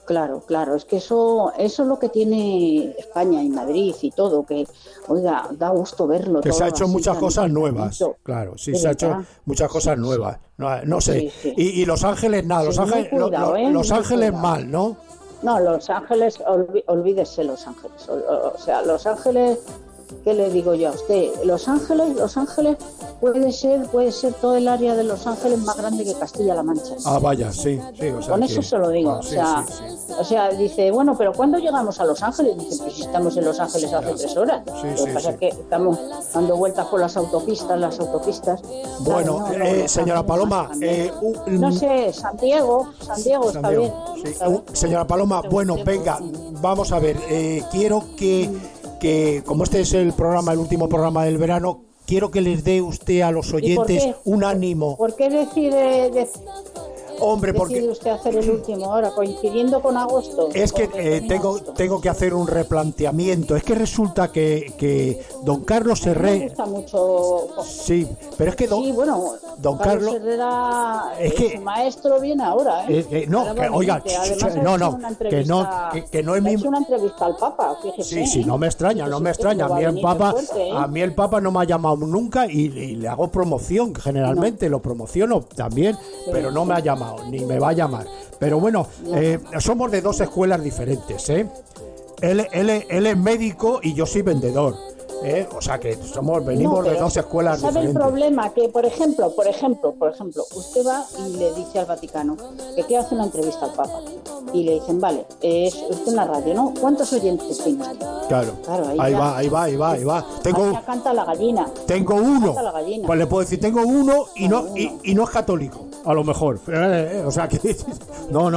Claro, es que eso es lo que tiene España y Madrid y todo, que, oiga, da gusto verlo. Que todo se ha hecho así, muchas tan cosas nuevas, bonito. claro, sí, ¿De se ha hecho verdad? muchas cosas nuevas. No sé. Sí, sí. Y Los Ángeles, nada, Sí, muy cuidado, Los muy Ángeles cuidado. mal, ¿no? No, Los Ángeles, olvídese Los Ángeles. O sea, Los Ángeles, ¿qué le digo yo a usted? Los Ángeles puede ser todo el área de Los Ángeles más grande que Castilla-La Mancha. Ah, vaya, sí. O sea Con que- eso se lo digo. Ah, sí, sí. O sea, dice, bueno, pero ¿cuándo llegamos a Los Ángeles? Dice, pues si estamos en Los Ángeles hace 3 horas. Sí, Lo sí, que pasa sí. es que estamos dando vueltas por las autopistas. Bueno, Claro, no, Los señora Ángeles Paloma, también. No sé, Santiago está bien. sí. Está bien. Señora Paloma, bueno, venga, vamos a ver, quiero que como este es el último programa del verano, quiero que les dé usted a los oyentes qué? un ánimo. ¿Por qué decide Hombre, porque usted hacer el último ahora, coincidiendo con agosto? es que ¿O termina agosto? tengo que hacer un replanteamiento. Es que resulta que don Carlos Me Herrera, gusta mucho. sí, pero es que Sí, bueno, don Carlos Herrera, es que- su maestro viene ahora, ¿eh? no, Ahora que, va oiga, bien, además no, ha hecho no, una que no, entrevista- que no es ha mi. hecho una entrevista al Papa, fíjese. Sí, no me extraña, no me extraña. A mí el Papa no me ha llamado nunca y le hago promoción, generalmente lo promociono también, pero no me ha llamado, ni me va a llamar. Pero bueno, somos de dos escuelas diferentes, ¿eh? Él es médico y yo soy vendedor. O sea que venimos de dos escuelas ¿sabe diferentes. el problema? Que, por ejemplo, usted va y le dice al Vaticano que quiere hacer una entrevista al Papa. Y le dicen, vale, es usted en la radio, ¿no? ¿Cuántos oyentes tiene usted? Claro, ahí ahí va. Tengo ya canta la gallina. Tengo uno. Canta la gallina. Pues le puedo decir, tengo uno y no es católico, a lo mejor. O sea que no.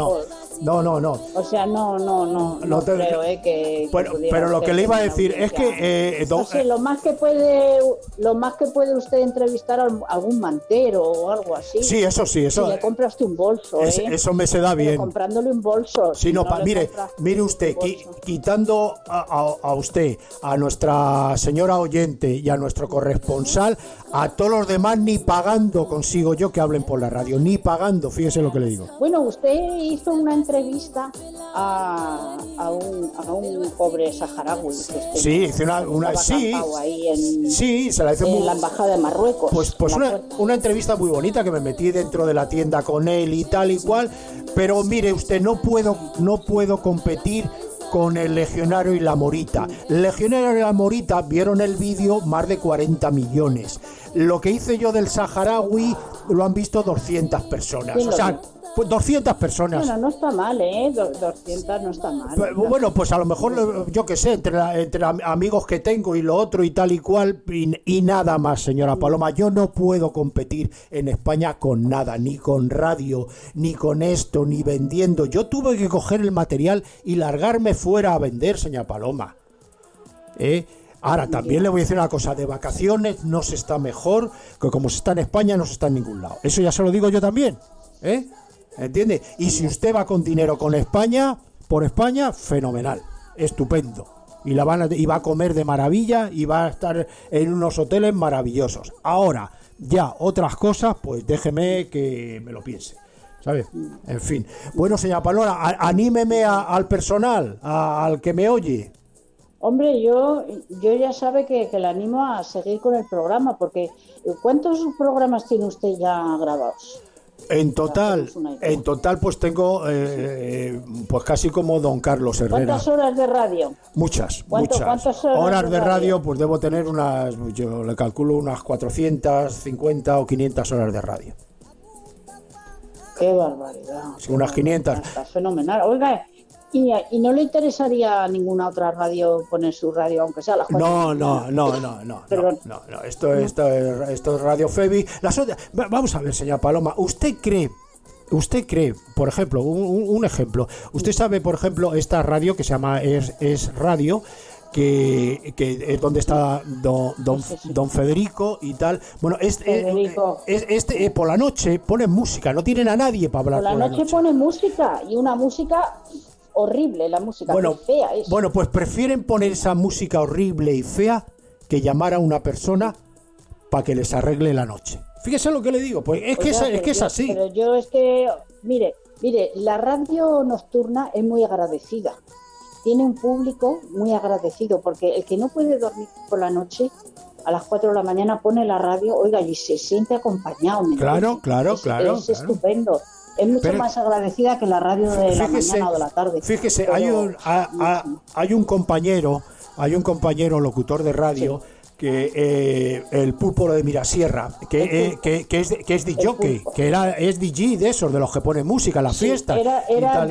O sea, no te- creo que Bueno, pudiera pero lo usted que le iba a tener decir es que No sé, lo más que puede usted entrevistar a algún mantero o algo así. Sí, eso sí, eso. Si le compra usted un bolso, Eso me se da Pero bien. comprándole un bolso. Sí, si no, le mire compra usted, un bolso. quitando a usted, a nuestra señora oyente y a nuestro corresponsal, a todos los demás ni pagando consigo yo que hablen por la radio, ni pagando, fíjese lo que le digo. Bueno, usted hizo una entrevista a un pobre saharaui. Sí, hice una sí, sí, se la hice en la embajada de Marruecos. Pues una entrevista muy bonita que me metí dentro de la tienda con él y tal y cual, pero mire usted, no puedo competir con el Legionario y la Morita. El Legionario y la Morita vieron el vídeo más de 40 millones. Lo que hice yo del saharaui lo han visto 200 personas. ¿Quién O lo sea, vio? pues 200 personas. Bueno, no está mal, 200 no está mal. Bueno, pues a lo mejor, yo qué sé, entre amigos que tengo y lo otro y tal y cual, y nada más, señora Paloma. Yo no puedo competir en España con nada, ni con radio, ni con esto, ni vendiendo. Yo tuve que coger el material y largarme fuera a vender, señora Paloma. Ahora, también le voy a decir una cosa, de vacaciones no se está mejor que como se está en España, no se está en ningún lado. Eso ya se lo digo yo también, ¿entiende? Y si usted va con dinero por España, fenomenal, estupendo. Y va a comer de maravilla y va a estar en unos hoteles maravillosos. Ahora, ya otras cosas, pues déjeme que me lo piense, ¿sabe? En fin. Bueno, señora Paloma, anímeme al personal, al que me oye. Hombre, yo ya sabe que le animo a seguir con el programa, porque ¿cuántos programas tiene usted ya grabados? En total pues tengo pues casi como don Carlos Herrera. ¿Cuántas horas de radio? Muchas. ¿Cuántas horas de radio? Pues debo tener yo le calculo unas 450 o 500 horas de radio. ¡Qué barbaridad! Sí, unas 500. Está fenomenal. Oiga, ¿y no le interesaría a ninguna otra radio poner su radio, aunque sea a las 4? No. Esto es Radio Fevi. Vamos a ver, señora Paloma, ¿usted cree, por ejemplo, un ejemplo, usted sabe, por ejemplo, esta radio que se llama Es Radio, que es donde está don Federico y tal? Bueno, por la noche pone música, no tienen a nadie para hablar por la noche. Pone música, y una música horrible, la música, fea es. Bueno, pues prefieren poner esa música horrible y fea que llamar a una persona para que les arregle la noche. Fíjese lo que le digo, pues es que es así. Pero yo mire, Mire, la radio nocturna es muy agradecida. Tiene un público muy agradecido, porque el que no puede dormir por la noche, a las 4 de la mañana pone la radio, oiga, y se siente acompañado. Claro. Es estupendo. Es mucho más agradecida que la radio de la mañana o de la tarde. Fíjese, hay un compañero locutor de radio, que el Pulpo de Mirasierra, que es DJ, es DJ de esos, de los que pone música en las fiestas. Era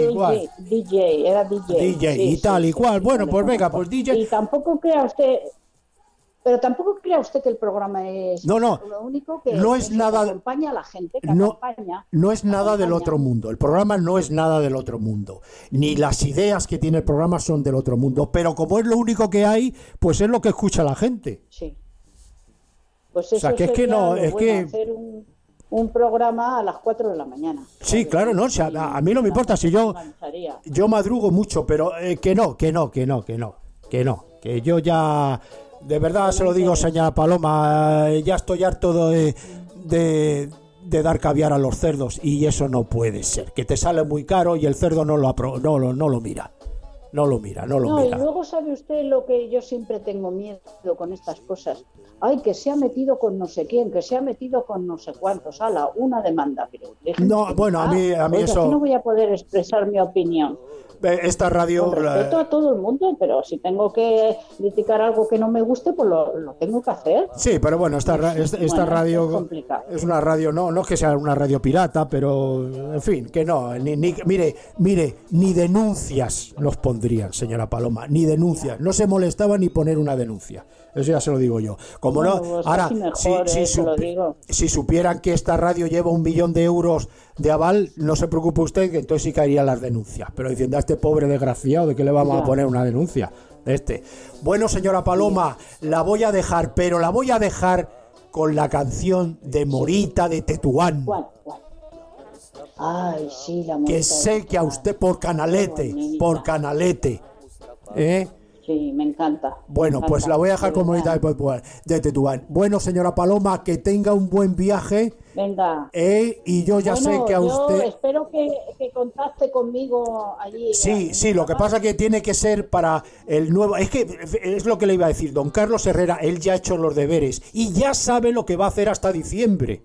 DJ y tal y cual. Bueno, pues venga, pues DJ. Y tampoco crea usted... Pero tampoco crea usted que el programa es... No. Lo único que no es nada... acompaña a la gente, no es nada del otro mundo. El programa no es nada del otro mundo. Ni las ideas que tiene el programa son del otro mundo. Pero como es lo único que hay, pues es lo que escucha la gente. Sí. Pues eso, o sea, que es que no... Es que... hacer un programa a las 4 de la mañana. Sí, claro, no. O sea, a mí no me importa si yo madrugo mucho, pero que yo ya... De verdad se lo digo, señora Paloma, ya estoy harto de dar caviar a los cerdos, y eso no puede ser, que te sale muy caro y el cerdo no lo mira. No lo mira. Y luego sabe usted lo que yo siempre tengo miedo con estas cosas. Ay, que se ha metido con no sé quién, que se ha metido con no sé cuántos, una demanda. Pero no, bueno, a mí eso... no voy a poder expresar mi opinión. Esta radio... Con respeto a todo el mundo, pero si tengo que criticar algo que no me guste, pues lo tengo que hacer. Sí, pero bueno, esta radio es una radio, no es que sea una radio pirata, pero en fin, que no, mire, ni denuncias nos pondrían, señora Paloma, ni denuncias, no se molestaba ni poner una denuncia. Eso ya se lo digo yo. Como no, pues ahora, si supieran que esta radio lleva 1 millón de euros de aval, no se preocupe usted, que entonces sí caerían las denuncias. Pero diciendo a este pobre desgraciado, ¿de qué le vamos a poner una denuncia? Bueno, señora Paloma, la voy a dejar, pero la voy a dejar con la canción de Morita de Tetuán. ¿Cuál? Ay, sí, la Morita. Que sé que a usted por Canalete, Sí, me encanta. Bueno, pues la voy a dejar con Morita de Tetuán. Bueno, señora Paloma, que tenga un buen viaje. Venga. Y yo ya sé que a usted... Yo espero que contacte conmigo allí. Sí, lo que pasa es que tiene que ser para el nuevo... Es que es lo que le iba a decir. Don Carlos Herrera, él ya ha hecho los deberes y ya sabe lo que va a hacer hasta diciembre.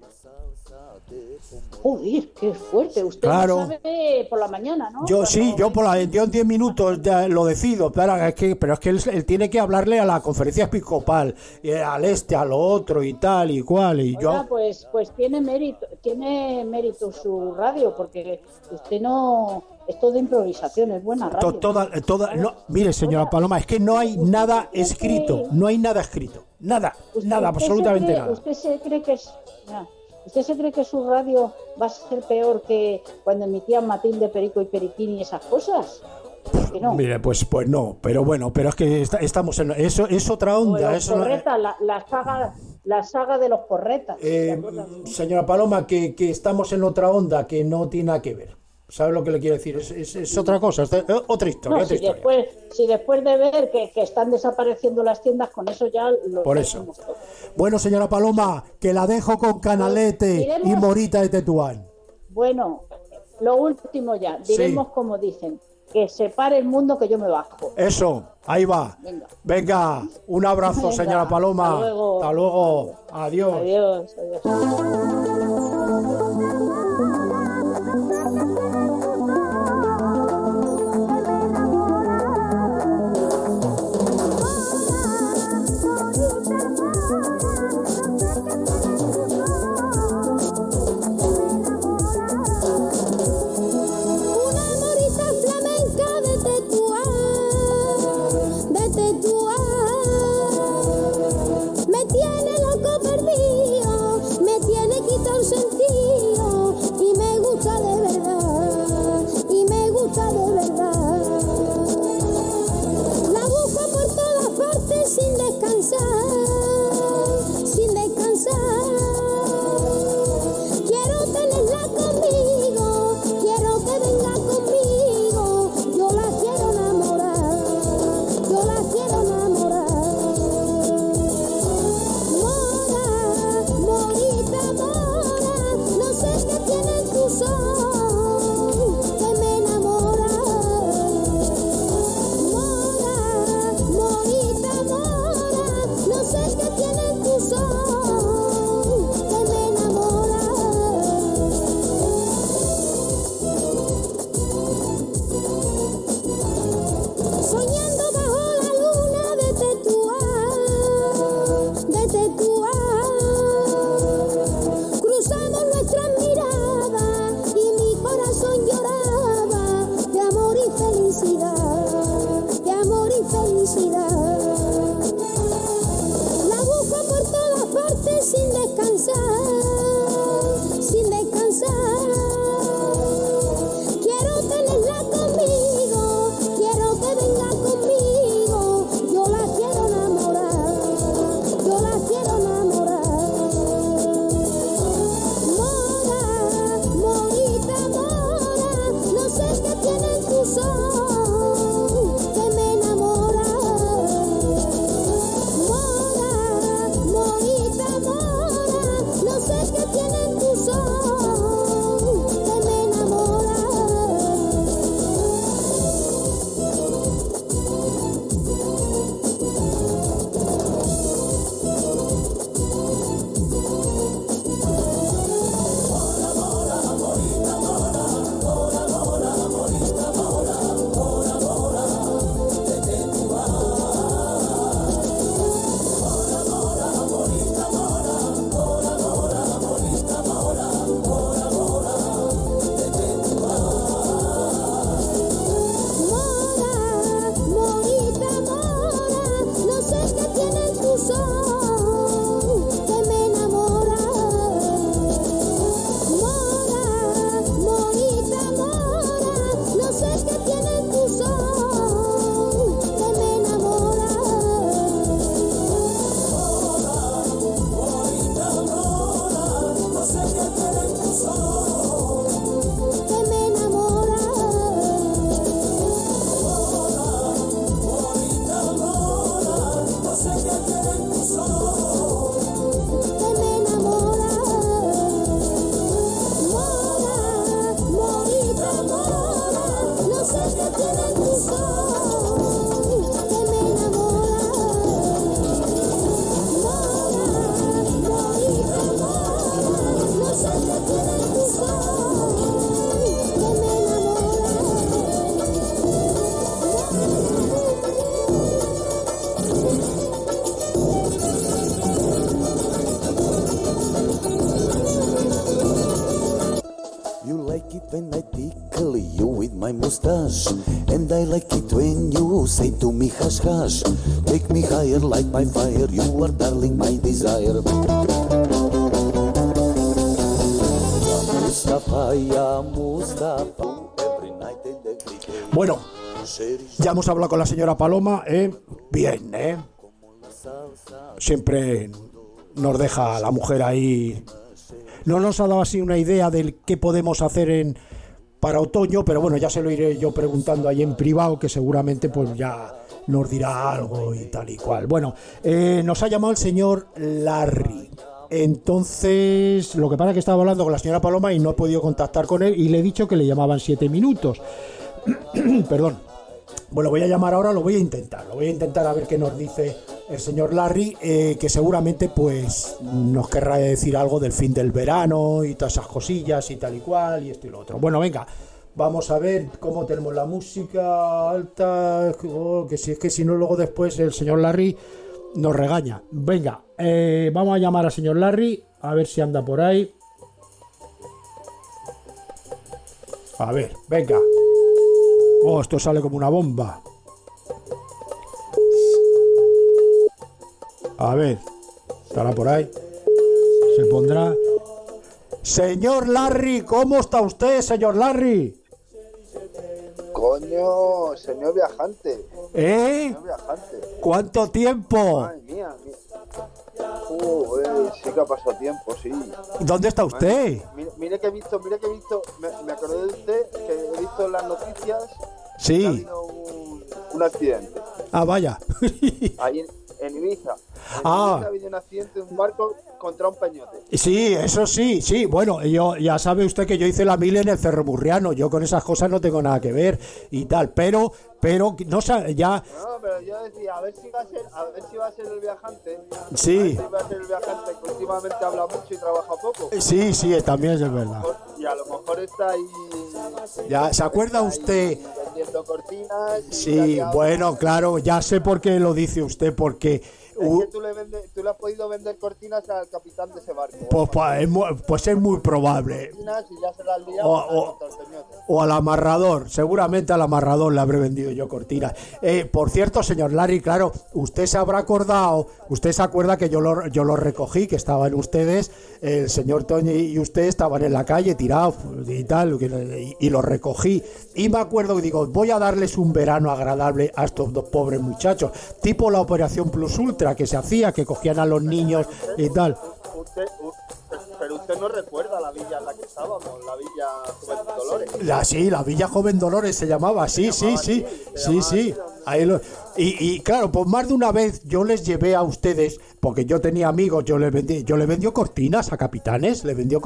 Uy, qué fuerte. Usted lo sabe por la mañana, ¿no? Yo en 10 minutos ya lo decido. Pero es que él tiene que hablarle a la conferencia episcopal, al otro y tal y cual. Y oiga, pues tiene mérito su radio, porque usted no... Es todo improvisación, es buena radio. Mire, señora Paloma, es que no hay nada escrito. No hay nada escrito. Nada, absolutamente nada. ¿Usted se cree que su radio va a ser peor que cuando emitían Matilde, Perico y Periquín y esas cosas? No. Mire, pues no, pero bueno, pero es que estamos en eso, es otra onda. La saga de los porretas. Señora Paloma, que estamos en otra onda, que no tiene nada que ver. ¿Sabe lo que le quiero decir? Es otra cosa, otra historia. No, si después de ver que están desapareciendo las tiendas, con eso ya lo... Por eso. Bueno, señora Paloma, que la dejo con Canalete y Morita de Tetuán. Bueno, lo último ya. Diremos como dicen, que se pare el mundo, que yo me bajo. Eso, ahí va. Venga, un abrazo, señora Paloma. Hasta luego. Adiós. Adiós. Me tiene loco perdido, me tiene quitado un sentido. when I tickle you with my mustache. And I like it when you say to me hush hush. Take me higher, light my fire, you are darling my desire. Mustafa, ya Mustafa. Bueno, ya hemos hablado con la señora Paloma, bien, siempre nos deja la mujer ahí. No nos ha dado así una idea de qué podemos hacer para otoño, pero bueno, ya se lo iré yo preguntando ahí en privado, que seguramente pues ya nos dirá algo y tal y cual. Bueno, nos ha llamado el señor Larry. Entonces, lo que pasa es que estaba hablando con la señora Paloma y no he podido contactar con él y le he dicho que le llamaban 7 minutos. Perdón. Bueno, voy a llamar ahora, lo voy a intentar a ver qué nos dice el señor Larry, que seguramente pues nos querrá decir algo del fin del verano y todas esas cosillas y tal y cual y esto y lo otro. Bueno, venga, vamos a ver cómo tenemos la música alta, que si es que si no luego después el señor Larry nos regaña. Venga, vamos a llamar al señor Larry a ver si anda por ahí. A ver, venga. Oh, esto sale como una bomba. A ver, estará por ahí. Se pondrá. Señor Larry, ¿cómo está usted, señor Larry? Coño, señor viajante. Señor viajante. ¿Cuánto tiempo? Madre mía. Sí que ha pasado tiempo, sí. ¿Dónde está usted? Mire que he visto, me acordé de usted, que he visto en las noticias. Sí. Que ha habido un accidente. Ah, vaya. Ahí en Ibiza. Ha habido un accidente de un barco contra un peñote. Sí, eso sí. Bueno, yo ya sabe usted que yo hice la 1000 en el Cerro Murriano. Yo con esas cosas no tengo nada que ver y tal, pero no sé, ya. No, pero yo decía, a ver si va a ser el viajante. Sí. A ver si va a ser el viajante, que últimamente habla mucho y trabaja poco. Sí, también es verdad. Y a lo mejor está ahí. Ya, ¿se acuerda usted? Vendiendo cortinas. Sí, bueno, claro, ya sé por qué lo dice usted, porque. Es que tú le has podido vender cortinas al capitán de ese barco. Pues es muy probable. Y ya se las liado o al amarrador, seguramente al amarrador le habré vendido yo cortinas. Por cierto, señor Larry, claro, usted se habrá acordado, usted se acuerda que yo lo recogí, que estaban ustedes, el señor Toño y usted estaban en la calle tirados y tal, y lo recogí. Y me acuerdo que digo, voy a darles un verano agradable a estos dos pobres muchachos, tipo la Operación Plus Ultra que se hacía, que cogían a los niños y tal. Pero usted no recuerda la villa en la que estábamos, la Villa Joven Dolores. La Villa Joven Dolores se llamaba, sí. Ahí y claro, pues más de una vez yo les llevé a ustedes, porque yo tenía amigos, yo les vendí cortinas a capitanes,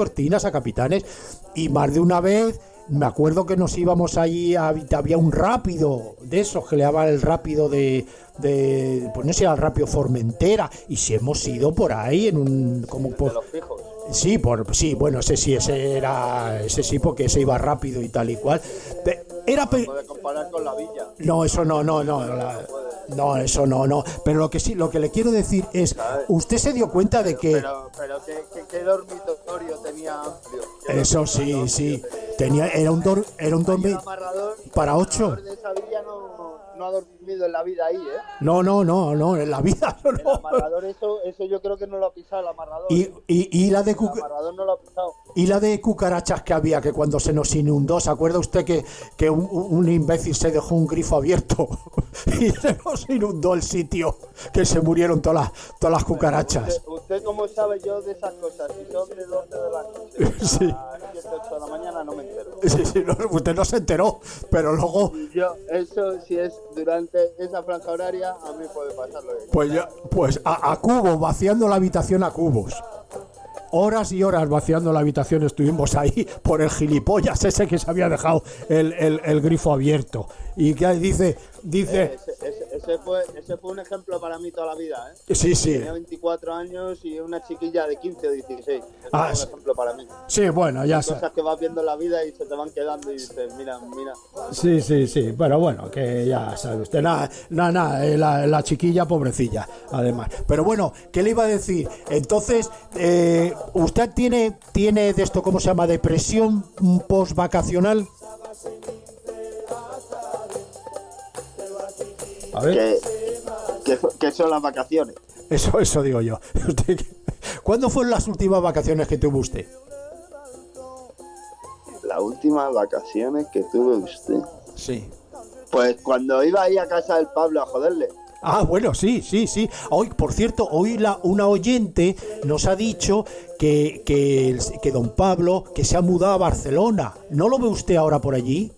y más de una vez me acuerdo que nos íbamos allí, había un rápido de esos que le llamaban el rápido de pues no sé, al rápido Formentera, y si hemos ido por ahí en un como por, de los fijos. Sí, bueno, ese sí, porque ese iba rápido y tal y cual. Puede comparar con la villa. No, eso no. No, eso no. Pero lo que le quiero decir es, usted se dio cuenta de que. Pero ¿qué dormitorio tenía amplio? Eso sí. Era un dormitorio para 8. El de esa villa no ha dormido en la vida ahí, ¿eh? No, en la vida no. El amarrador, eso yo creo que no lo ha pisado el amarrador. Y la de el amarrador no lo ha pisado. Y la de cucarachas que había, que cuando se nos inundó, ¿se acuerda usted que un imbécil se dejó un grifo abierto y se nos inundó el sitio, que se murieron todas las cucarachas? ¿Usted cómo sabe yo de esas cosas? Si son de 12 de la noche sí. a 7, 8 de la mañana no me entero. Sí, usted no se enteró, pero luego. Eso, si es durante esa franja horaria, a mí puede pasarlo. Pues a cubos, vaciando la habitación a cubos. Horas y horas vaciando la habitación estuvimos ahí por el gilipollas ese que se había dejado el grifo abierto. Y que dice Ese ese fue un ejemplo para mí toda la vida, ¿eh? Sí. Tenía 24 años y una chiquilla de 15 o 16. Ese fue un ejemplo para mí. Sí, bueno, ya sabes. Cosas que vas viendo en la vida y se te van quedando y dices, mira. Sí. Pero bueno, que ya sabe usted. Nada, la chiquilla pobrecilla, además. Pero bueno, ¿qué le iba a decir? Entonces, ¿usted tiene de esto, cómo se llama, depresión post-vacacional? A ver. ¿Qué son las vacaciones? Eso digo yo. ¿Cuándo fueron las últimas vacaciones que tuvo usted? Las últimas vacaciones que tuve usted. Sí. Pues cuando iba ahí a casa del Pablo a joderle. Ah, bueno, sí. Hoy, por cierto, una oyente nos ha dicho que don Pablo, que se ha mudado a Barcelona. ¿No lo ve usted ahora por allí?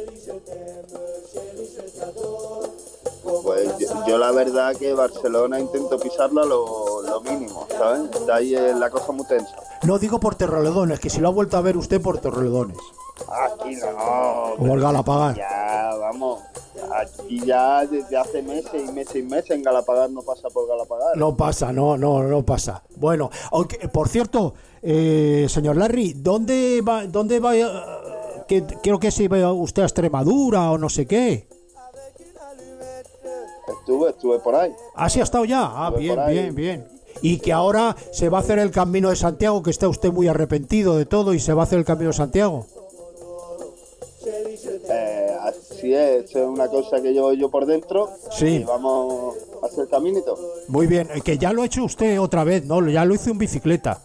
Pues yo la verdad que Barcelona intento pisarla lo mínimo, ¿sabes? De ahí es la cosa muy tensa. No digo por Torrelodones, que si lo ha vuelto a ver usted por Torrelodones. Aquí no. Como el Galapagar. Ya, vamos. Aquí ya desde hace meses en Galapagar no pasa por Galapagar. No pasa, no pasa. Bueno, aunque, por cierto, señor Larry, ¿dónde va? Que creo que se va usted a Extremadura o no sé qué. Estuve por ahí. ¿Ah, sí ha estado ya? Ah, bien. Y que ahora se va a hacer el Camino de Santiago, que está usted muy arrepentido de todo y se va a hacer el Camino de Santiago. Así es una cosa que llevo yo por dentro. Sí. Y vamos a hacer caminito. Muy bien, que ya lo ha hecho usted otra vez, ¿no? Ya lo hizo en bicicleta.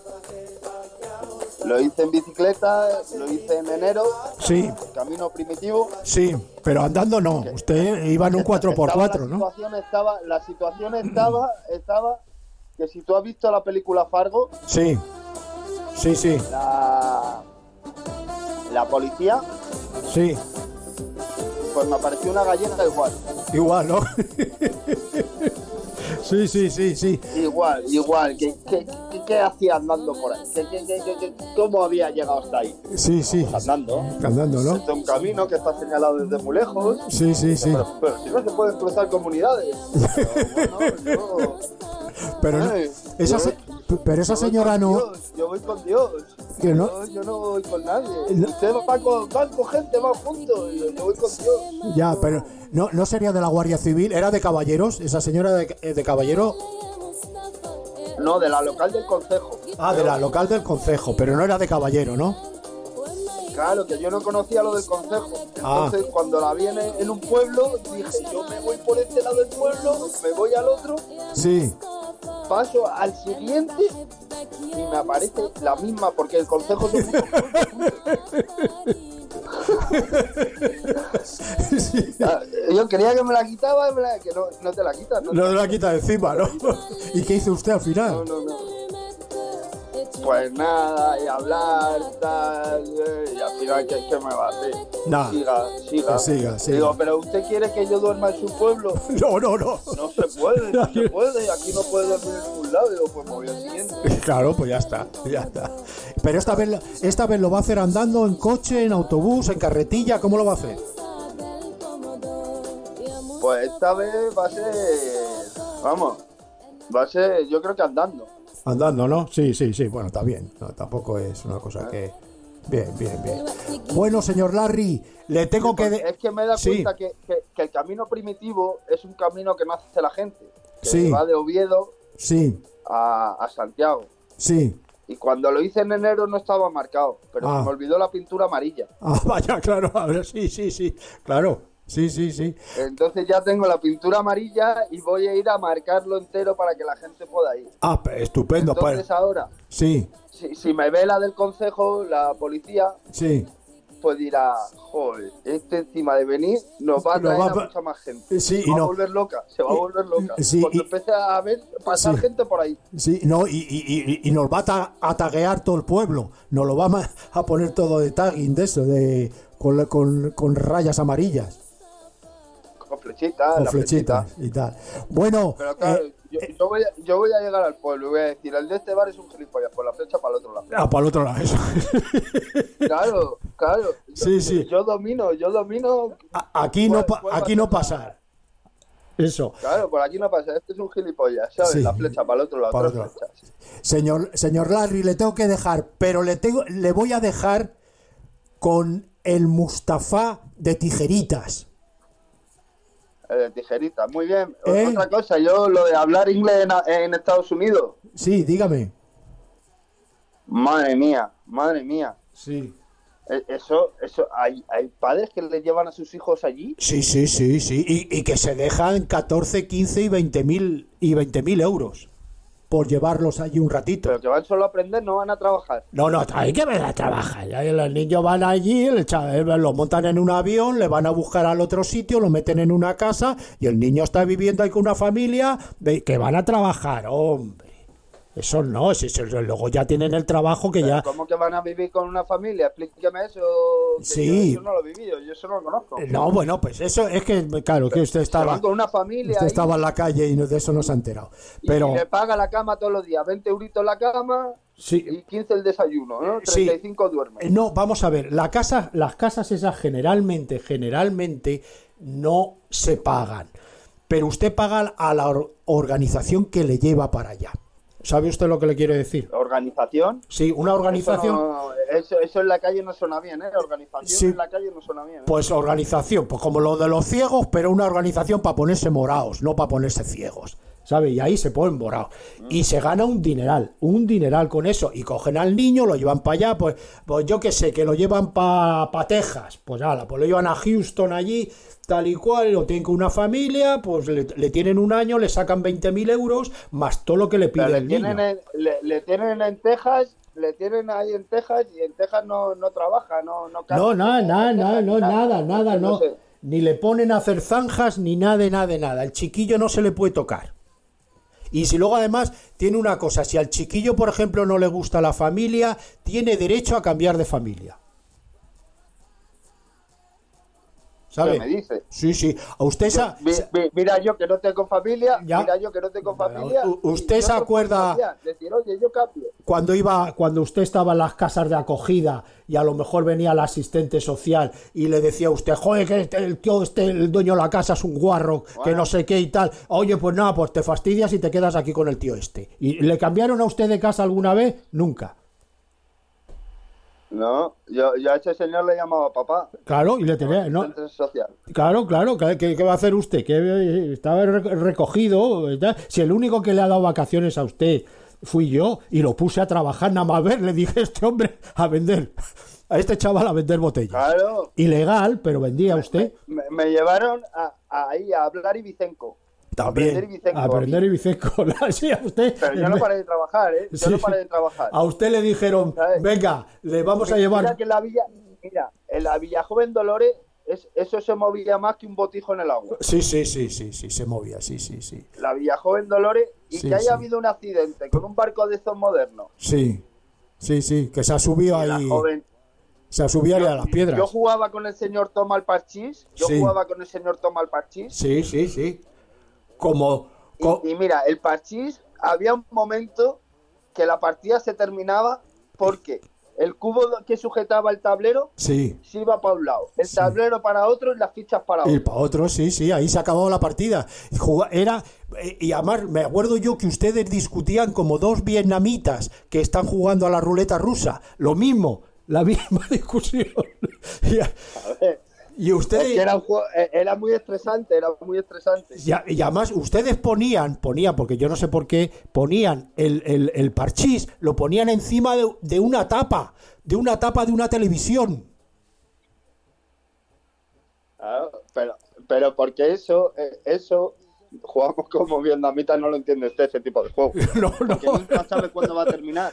Lo hice en bicicleta, lo hice en enero. Sí. Camino primitivo. Sí, pero andando no. Usted iba en un 4x4, ¿no? La situación estaba que si tú has visto la película Fargo. Sí. La policía. Sí. Pues me apareció una galleta igual. Igual, ¿no? Sí. Igual. ¿Qué hacía andando por ahí? ¿Cómo había llegado hasta ahí? Sí. Andando, ¿no? Es un camino que está señalado desde muy lejos. Sí. Pero si no se pueden cruzar comunidades. Pero esa señora no. Yo voy con Dios. Que no. Yo no voy con nadie. Usted va con gente, va juntos. Yo voy con Dios. Ya, pero no sería de la Guardia Civil, era de caballeros, esa señora de caballero. No, de la local del concejo. Ah, de la local del concejo, pero no era de caballero, ¿no? Claro, que yo no conocía lo del concejo. Entonces, cuando la vi en un pueblo, dije, yo me voy por este lado del pueblo, me voy al otro. Sí. Paso al siguiente y me aparece la misma, porque el concejo es un sí. Yo creía que me la quitaba, que no te la quitas. No te la quita encima, ¿no? ¿Y qué hizo usted al final? No. Pues nada, y hablar, tal, y al final, ¿qué me va a hacer? Nah. Siga. Digo, ¿pero usted quiere que yo duerma en su pueblo? No. No se puede, aquí no puede dormir en ningún lado. Digo, pues me voy al siguiente. Claro, pues ya está. Pero esta vez lo va a hacer andando, en coche, en autobús, en carretilla, ¿cómo lo va a hacer? Pues esta vez va a ser, yo creo que andando. Andando, ¿no? Sí, bueno, está bien. No, tampoco es una cosa que... Bien. Bueno, señor Larry, le tengo es que me da cuenta que el camino primitivo es un camino que no hace la gente. Que va de Oviedo a Santiago. Sí. Y cuando lo hice en enero no estaba marcado, pero se me olvidó la pintura amarilla. Ah, vaya, claro, a ver, sí, claro. Sí. Entonces ya tengo la pintura amarilla y voy a ir a marcarlo entero para que la gente pueda ir. Ah, estupendo. Entonces ahora, sí. Si me ve la del concejo, la policía, sí, pues dirá, joder, encima de venir nos va a traer a mucha más gente. Sí, se va a volver loca. Sí, cuando empiece a ver pasar gente por ahí. Sí, no, y nos va a taguear todo el pueblo. Nos lo va a poner todo de tagging de eso, con rayas amarillas. Con flechitas y tal. Bueno, pero claro, yo voy a llegar al pueblo y voy a decir, el de este bar es un gilipollas, por la flecha para el otro lado. Ah, para el otro lado, eso. Claro. Sí. Yo domino. Aquí no pasar. Eso. Claro, por aquí no pasa. Este es un gilipollas, ¿sabes? Sí. La flecha para el otro lado. Para Tres otro. flechas. Señor Larry, le tengo que dejar, pero le voy a dejar con el Mustafa de tijeritas. De tijeritas, muy bien. Otra cosa, yo lo de hablar inglés en Estados Unidos. Sí, dígame. Madre mía. Sí. Eso, ¿hay padres que le llevan a sus hijos allí? Sí. Y que se dejan 14, 15 y 20.000 euros por llevarlos allí un ratito. Pero que van solo a aprender, no van a trabajar. No, hay que ver a trabajar. Ya los niños van allí, lo montan en un avión, le van a buscar al otro sitio, lo meten en una casa y el niño está viviendo ahí con una familia que van a trabajar, hombre. Eso no, luego ya tienen el trabajo que ya... ¿Cómo que van a vivir con una familia? Explíqueme eso. Sí. Yo no lo he vivido, yo eso no lo conozco. No, bueno, pues eso es que, claro, que usted estaba... Con una familia usted ahí, estaba en la calle y de eso no se ha enterado. Pero... Y le paga la cama todos los días, 20 euritos la cama sí. Y 15 el desayuno, ¿no? 35 sí. duerme. No, vamos a ver, las casas esas generalmente no se pagan. Pero usted paga a la organización que le lleva para allá. ¿Sabe usted lo que le quiero decir? ¿Organización? Sí, una organización... Eso en la calle no suena bien, ¿eh? Organización sí. En la calle no suena bien, ¿eh? Pues organización, pues como lo de los ciegos, pero una organización para ponerse morados, no para ponerse ciegos, ¿sabe? Y ahí se ponen morados. Y se gana un dineral con eso. Y cogen al niño, lo llevan para allá, pues yo qué sé, que lo llevan para Texas. Pues pues lo llevan a Houston allí... tal y cual, lo tienen con una familia, pues le tienen un año, le sacan 20.000 euros, más todo lo que le pide el niño. Le tienen en Texas, le tienen ahí en Texas, y en Texas no trabaja, no nada, no. Sé. Ni le ponen a hacer zanjas, ni nada. El chiquillo no se le puede tocar. Y si luego además tiene una cosa, si al chiquillo, por ejemplo, no le gusta la familia, tiene derecho a cambiar de familia. ¿Sabe? ¿Qué me dice? Sí. A usted mira yo que no tengo familia, Usted se acuerda decir, oye, yo cambio. Cuando usted estaba en las casas de acogida y a lo mejor venía el asistente social y le decía a usted, joder, que el tío el dueño de la casa es un guarro, que no sé qué y tal. Oye, pues nada, pues te fastidias y te quedas aquí con el tío este. ¿Y le cambiaron a usted de casa alguna vez? Nunca. No, yo a ese señor le llamaba papá. Claro, y le tenía... ¿no? Claro, ¿qué va a hacer usted? Que estaba recogido. Si el único que le ha dado vacaciones a usted fui yo, y lo puse a trabajar, nada más ver, le dije a este hombre a vender, a este chaval a vender botellas. Claro. Ilegal, pero vendía usted. Me llevaron ahí a hablar ibicenco. También, aprender ibicenco. Sí, a usted. Pero yo no paré de trabajar, ¿eh? Yo no paré de trabajar. A usted le dijeron, ¿sabes? Venga, le vamos a llevar... Mira que en la Villa Joven Dolores, eso se movía más que un botijo en el agua. Sí, se movía, sí. La Villa Joven Dolores, y que haya habido un accidente con un barco de estos modernos. Sí, que se ha subido ahí... Se ha subido a las piedras. Yo jugaba con el señor Toma el Parchís. Sí. Y mira, el parchís, había un momento que la partida se terminaba porque el cubo que sujetaba el tablero se iba para un lado, el tablero para otro y las fichas para otro. Y para otro, sí, ahí se acabó la partida. Y además me acuerdo yo que ustedes discutían como dos vietnamitas que están jugando a la ruleta rusa, lo mismo, la misma discusión. A ver. Y ustedes... Era muy estresante, Y además ustedes ponían, porque yo no sé por qué, ponían el parchís, lo ponían encima de una tapa de una televisión. Pero porque eso jugamos como vietnamitas, no lo entiende usted ese tipo de juego. Porque nunca sabe cuándo va a terminar.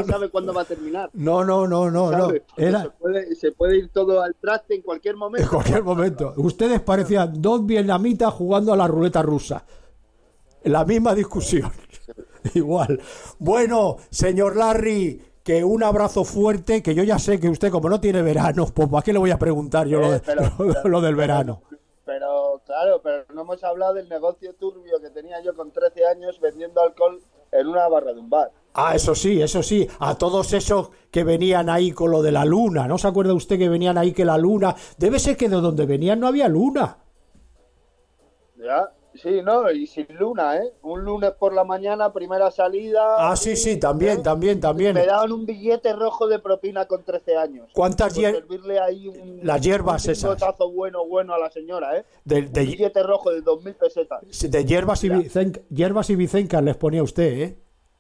No. Se puede ir todo al traste en cualquier momento. En cualquier momento. Ustedes parecían dos vietnamitas jugando a la ruleta rusa. La misma discusión. Igual. Bueno, señor Larry, que un abrazo fuerte, que yo ya sé que usted, como no tiene verano, pues ¿para qué le voy a preguntar yo lo del verano? Pero no hemos hablado del negocio turbio que tenía yo con 13 años vendiendo alcohol en una barra de un bar. Ah, eso sí, a todos esos que venían ahí con lo de la luna, ¿no se acuerda usted que venían ahí que la luna? Debe ser que de donde venían no había luna. Ya, Sí, ¿no? Y sin luna, ¿eh? Un lunes por la mañana, primera salida. Ah, sí, también. Me daban un billete rojo de propina con 13 años. ¿Cuántas servirle ahí las hierbas esas? Un botazo bueno a la señora, ¿eh? Un billete rojo de 2.000 pesetas. De hierbas y bicencas les ponía usted, ¿eh?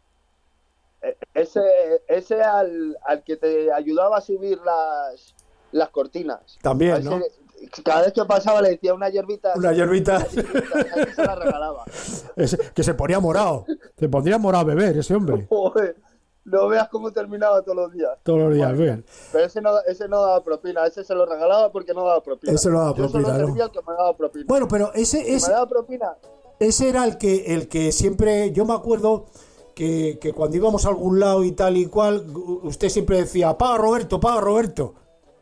Ese al que te ayudaba a subir las cortinas. También, ¿no? Cada vez que pasaba le decía una hierbita. Se la regalaba. Que se ponía morado. Se pondría morado a beber ese hombre. Joder, no veas cómo terminaba todos los días. Todos los días, bien. Pero ese no daba propina. Ese se lo regalaba porque no daba propina. Ese no daba propina. Yo solo servía el que me daba propina. Bueno, pero ese me daba propina. Ese era el que siempre. Yo me acuerdo que cuando íbamos a algún lado y tal y cual, usted siempre decía: paga Roberto. Paga Roberto.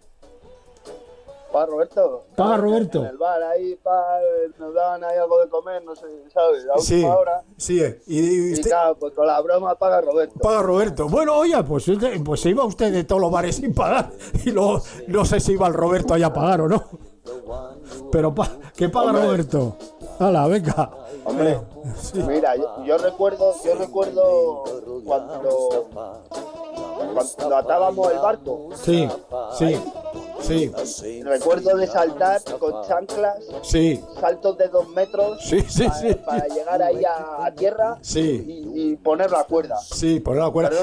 Paga Roberto. En el bar ahí, nos daban ahí algo de comer, no sé, ¿sabes? A última hora. Sí, y claro, pues con la broma paga Roberto. Paga Roberto. Bueno, oye, pues se iba usted de todos los bares sin pagar. Y luego no sé si iba el Roberto ahí a pagar o no. Pero que paga Roberto. Hala, venga. Hombre, mira, yo recuerdo cuando atábamos el barco. Sí. Recuerdo de saltar con chanclas, saltos de 2 metros para llegar ahí a tierra y poner la cuerda. Sí, poner la cuerda.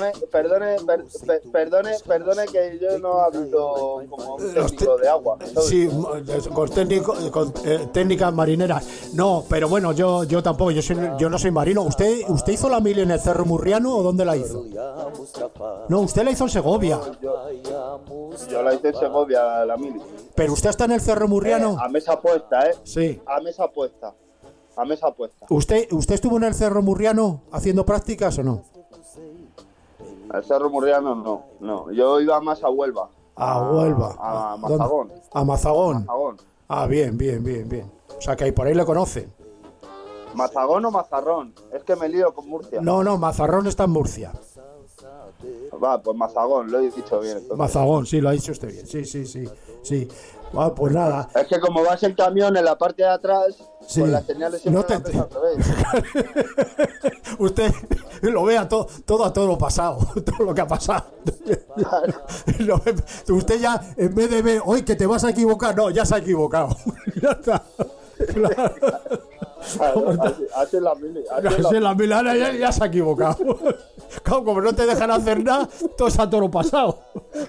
Perdone que yo no hablo como un técnico de agua. Sí, con técnicas marineras. No, pero bueno, yo tampoco, yo no soy marino. ¿Usted hizo la mili en el Cerro Murriano o dónde la hizo? No, usted la hizo en Segovia. Yo la hice en Segovia, la mili. ¿Pero usted está en el Cerro Murriano? A mesa puesta, ¿eh? Sí. A mesa puesta. ¿Usted estuvo en el Cerro Murriano haciendo prácticas o no? Al Cerro Murriano no. Yo iba más a Huelva. A Huelva. A Mazagón. A Mazagón. Ah, bien. O sea, que ahí por ahí le conocen. ¿Mazagón o Mazarrón? Es que me lío con Murcia. No, Mazarrón está en Murcia. Va, pues Mazagón, lo he dicho bien. Entonces. Mazagón, sí, lo ha dicho usted bien. Sí. Bueno, pues nada. Es que como vas en camión en la parte de atrás, con las señales siempre al revés. Usted lo vea todo a todo lo pasado, todo lo que ha pasado. Usted ya, en vez de ver, hoy que te vas a equivocar, no, ya se ha equivocado. Ya está. Claro. Hace la mili. Ya se ha equivocado. Claro, como no te dejan hacer nada, todo es a todo lo pasado.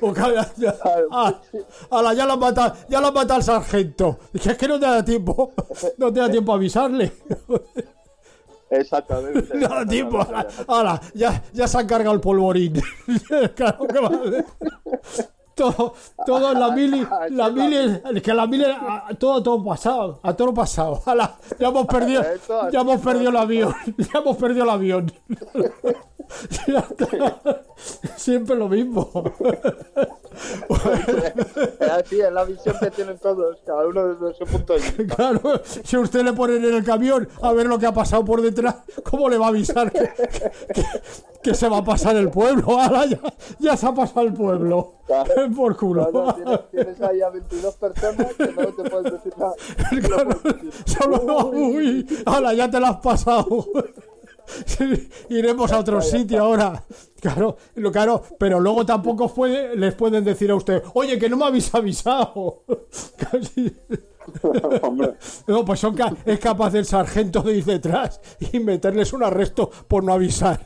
Ya lo han matado al sargento. Es que no te da tiempo. No te da tiempo a avisarle. Exactamente. No da tiempo. Ahora, ya se ha cargado el polvorín. Claro que vale. Todo en la mili, es que la mili todo pasado, a todo pasado. Ya hemos perdido el avión. Ya está. Siempre lo mismo. Así es la visión que tienen todos, cada uno desde su punto de vista. Claro, si usted le ponen en el camión a ver lo que ha pasado por detrás, ¿cómo le va a avisar que se va a pasar el pueblo? Ahora ya se ha pasado el pueblo. Claro, por culo. Claro, tienes ahí a 22 personas que no te puedes decir nada. Solo, ahora ya te lo has pasado. Iremos a otro sitio ahora. Claro, pero luego tampoco les pueden decir a usted: oye, que no me habéis avisado. Casi. No, pues es capaz el sargento de ir detrás y meterles un arresto por no avisar.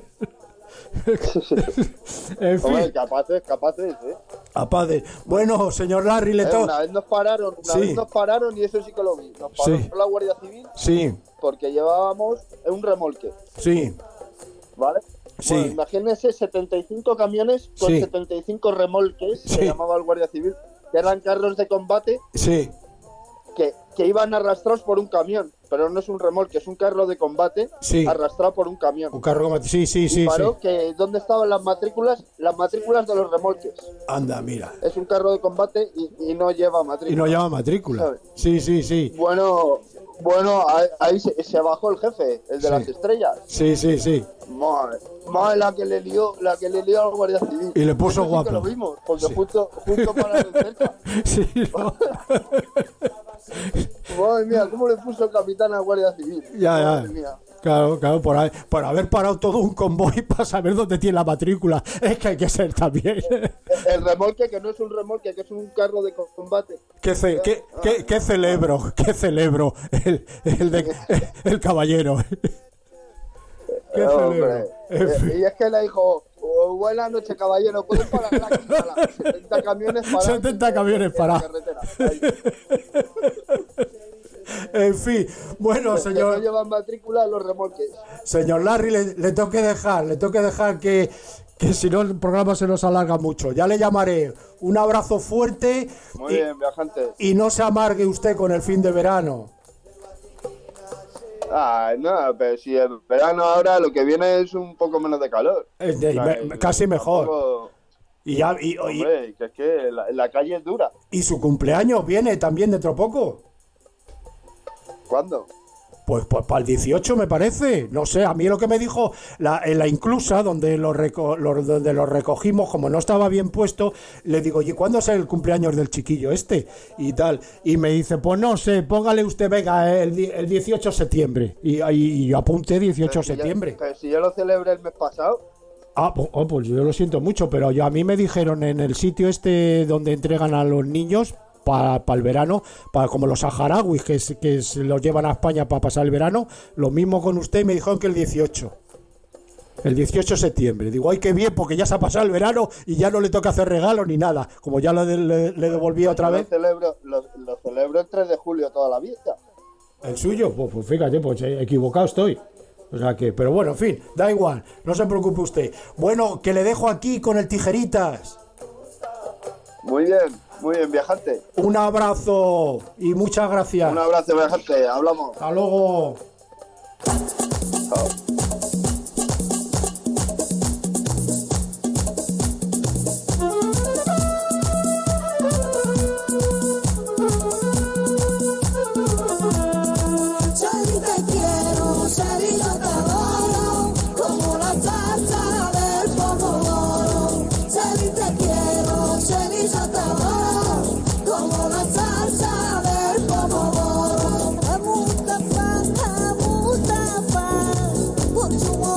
En fin. Hombre, capaces, ¿eh? Capaces. Bueno, señor Larry Letó. Una vez nos pararon y eso sí que lo vi. Nos paró la Guardia Civil. Sí. Porque llevábamos un remolque. Sí. ¿Vale? Sí. Bueno, imagínense 75 camiones con 75 remolques, se llamaba el Guardia Civil, que eran carros de combate. Sí. Que iban arrastrados por un camión, pero no es un remolque, es un carro de combate arrastrado por un camión. Un carro de combate, sí. Y paró que ¿dónde estaban las matrículas de los remolques? Anda, mira. Es un carro de combate y no lleva matrícula. Y no lleva matrícula. ¿Sabes? Sí. Bueno, ahí se bajó el jefe, el de las estrellas. Sí. Madre, la que le lió al Guardia Civil. Y le puso guapo. Sí que lo vimos, porque justo para la cerca. Sí, no. Madre mía, ¿cómo le puso capitán a Guardia Civil? Ya. Claro, por haber parado todo un convoy para saber dónde tiene la matrícula. Es que hay que ser también. El remolque, que no es un remolque, que es un carro de combate. ¿Qué celebro el caballero? ¿Qué celebro? Y es que le dijo, buenas noches, caballero, ¿pueden parar aquí? 70 camiones parados. 70 camiones parados. En fin, bueno, señor. No llevan matrícula a los remolques. Señor Larry, le tengo que dejar que si no el programa se nos alarga mucho. Ya le llamaré. Un abrazo fuerte. Muy bien, viajante. Y no se amargue usted con el fin de verano. No, pero si el verano ahora lo que viene es un poco menos de calor. Casi mejor. Tampoco... Hombre, que es que la calle es dura. Y su cumpleaños viene también dentro poco. ¿Cuándo? Pues para el 18 me parece. No sé, a mí lo que me dijo en la inclusa, donde lo recogimos, como no estaba bien puesto, le digo, ¿y cuándo es el cumpleaños del chiquillo este? Y tal. Y me dice, pues no sé, póngale usted, venga, el 18 de septiembre. Y yo apunté 18 de septiembre. Pero si yo lo celebré el mes pasado. Pues yo lo siento mucho, pero a mí me dijeron en el sitio este donde entregan a los niños para el verano, como los saharauis que se los llevan a España para pasar el verano, lo mismo con usted, y me dijeron que el 18 de septiembre. Digo, ay, qué bien, porque ya se ha pasado el verano y ya no le toca hacer regalos ni nada, como ya le devolví otra vez. Lo celebro el 3 de julio toda la vida. ¿El suyo? Pues fíjate, pues equivocado estoy. O sea que, pero bueno, en fin, da igual, no se preocupe usted. Bueno, que le dejo aquí con el Tijeritas. Muy bien, viajante. Un abrazo y muchas gracias. Un abrazo, viajante, hablamos. Hasta luego. Chao. Mustafa,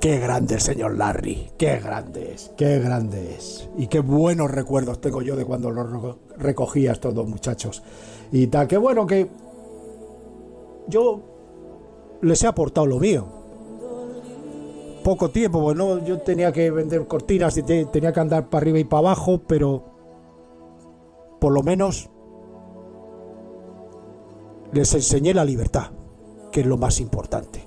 Qué grande el señor Larry, qué grande es. Y qué buenos recuerdos tengo yo de cuando los recogía estos dos muchachos. Y tal, qué bueno que yo les he aportado lo mío. Poco tiempo, pues no, yo tenía que vender cortinas y tenía que andar para arriba y para abajo, pero por lo menos les enseñé la libertad, que es lo más importante.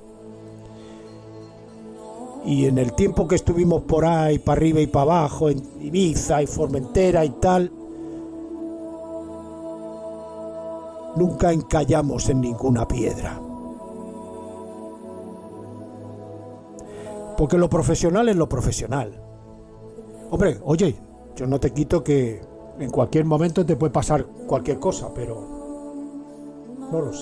Y en el tiempo que estuvimos por ahí, para arriba y para abajo, en Ibiza y Formentera y tal, nunca encallamos en ninguna piedra. Porque lo profesional es lo profesional. Hombre, oye, yo no te quito que en cualquier momento te puede pasar cualquier cosa, pero no lo sé.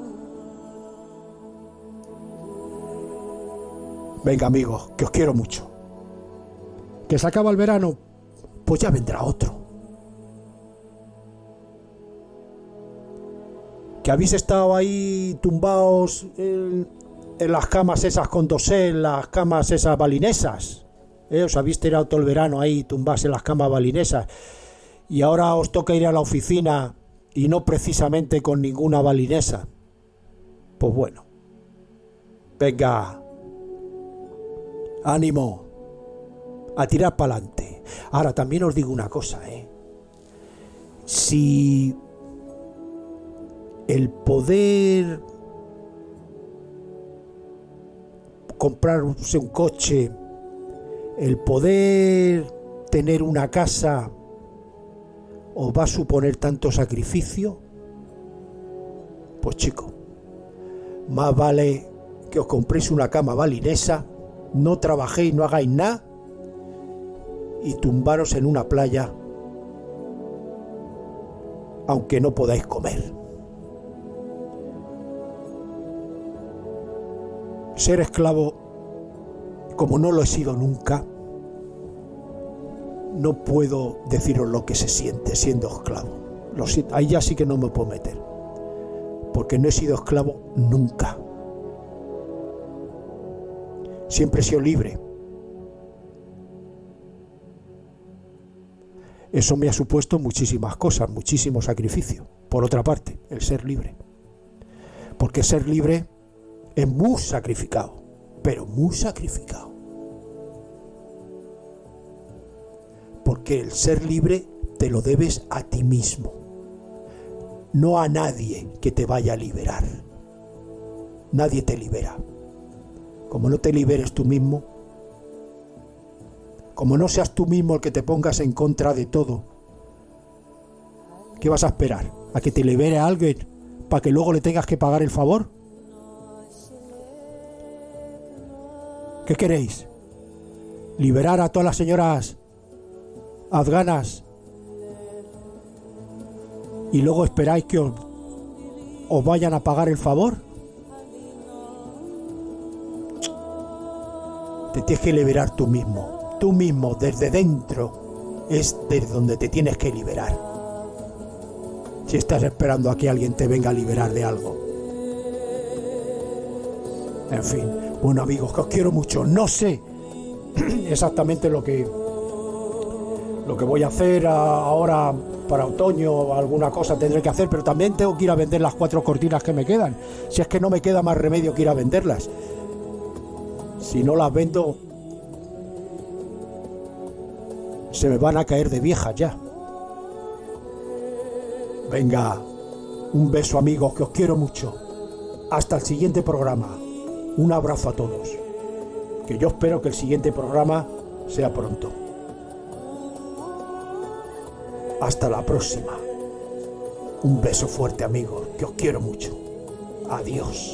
Venga, amigos, que os quiero mucho. Que se acaba el verano, pues ya vendrá otro. Que habéis estado ahí tumbados en las camas esas con dosel, las camas esas balinesas. Os habéis tirado todo el verano ahí tumbados en las camas balinesas. Y ahora os toca ir a la oficina y no precisamente con ninguna balinesa. Pues bueno. Venga. Ánimo, a tirar para adelante. Ahora también os digo una cosa, si el poder comprarse un coche, el poder tener una casa, os va a suponer tanto sacrificio, pues chico, más vale que os compréis una cama balinesa, no trabajéis, no hagáis nada y tumbaros en una playa aunque no podáis comer. Ser esclavo, como no lo he sido nunca, no puedo deciros lo que se siente siendo esclavo. Ahí ya sí que no me puedo meter, porque no he sido esclavo nunca. Siempre he sido libre. Eso me ha supuesto muchísimas cosas, muchísimo sacrificio. Por otra parte, el ser libre. Porque ser libre es muy sacrificado, pero muy sacrificado. Porque el ser libre te lo debes a ti mismo, no a nadie que te vaya a liberar. Nadie te libera. Como no te liberes tú mismo, como no seas tú mismo el que te pongas en contra de todo, ¿qué vas a esperar? ¿A que te libere a alguien para que luego le tengas que pagar el favor? ¿Qué queréis? ¿Liberar a todas las señoras afganas y luego esperáis que os vayan a pagar el favor? Te tienes que liberar tú mismo, desde dentro es desde donde te tienes que liberar. Si estás esperando a que alguien te venga a liberar de algo. En fin, bueno amigos, que os quiero mucho. No sé exactamente lo que voy a hacer ahora para otoño, alguna cosa tendré que hacer, pero también tengo que ir a vender las 4 cortinas que me quedan. Si es que no me queda más remedio que ir a venderlas. Si no las vendo, se me van a caer de viejas ya. Venga, un beso amigos, que os quiero mucho. Hasta el siguiente programa. Un abrazo a todos. Que yo espero que el siguiente programa sea pronto. Hasta la próxima. Un beso fuerte amigos, que os quiero mucho. Adiós.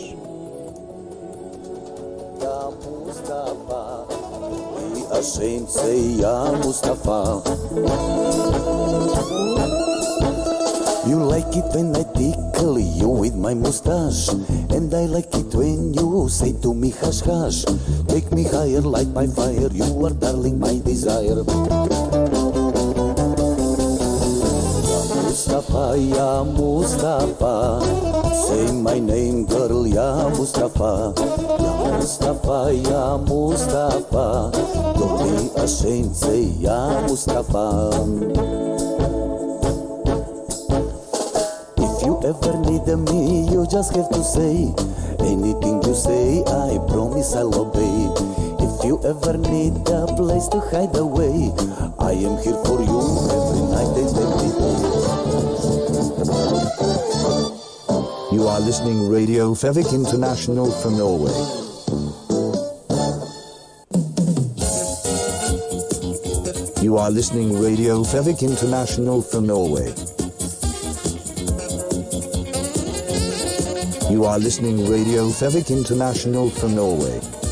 Mustafa, be ashamed, say ya Mustafa. You like it when I tickle you with my mustache, and I like it when you say to me hush hush. Take me higher, light my fire, you are darling my desire. Mustafa, ya Mustafa. Say my name, girl, ya Mustafa. Ya Mustafa, ya Mustafa. Don't be ashamed, say ya Mustafa. If you ever need me, you just have to say. Anything you say, I promise I'll obey. If you ever need a place to hide away, I am here for you every night and every day. You are listening Radio Fevik International from Norway. You are listening Radio Fevik International from Norway. You are listening Radio Fevik International from Norway.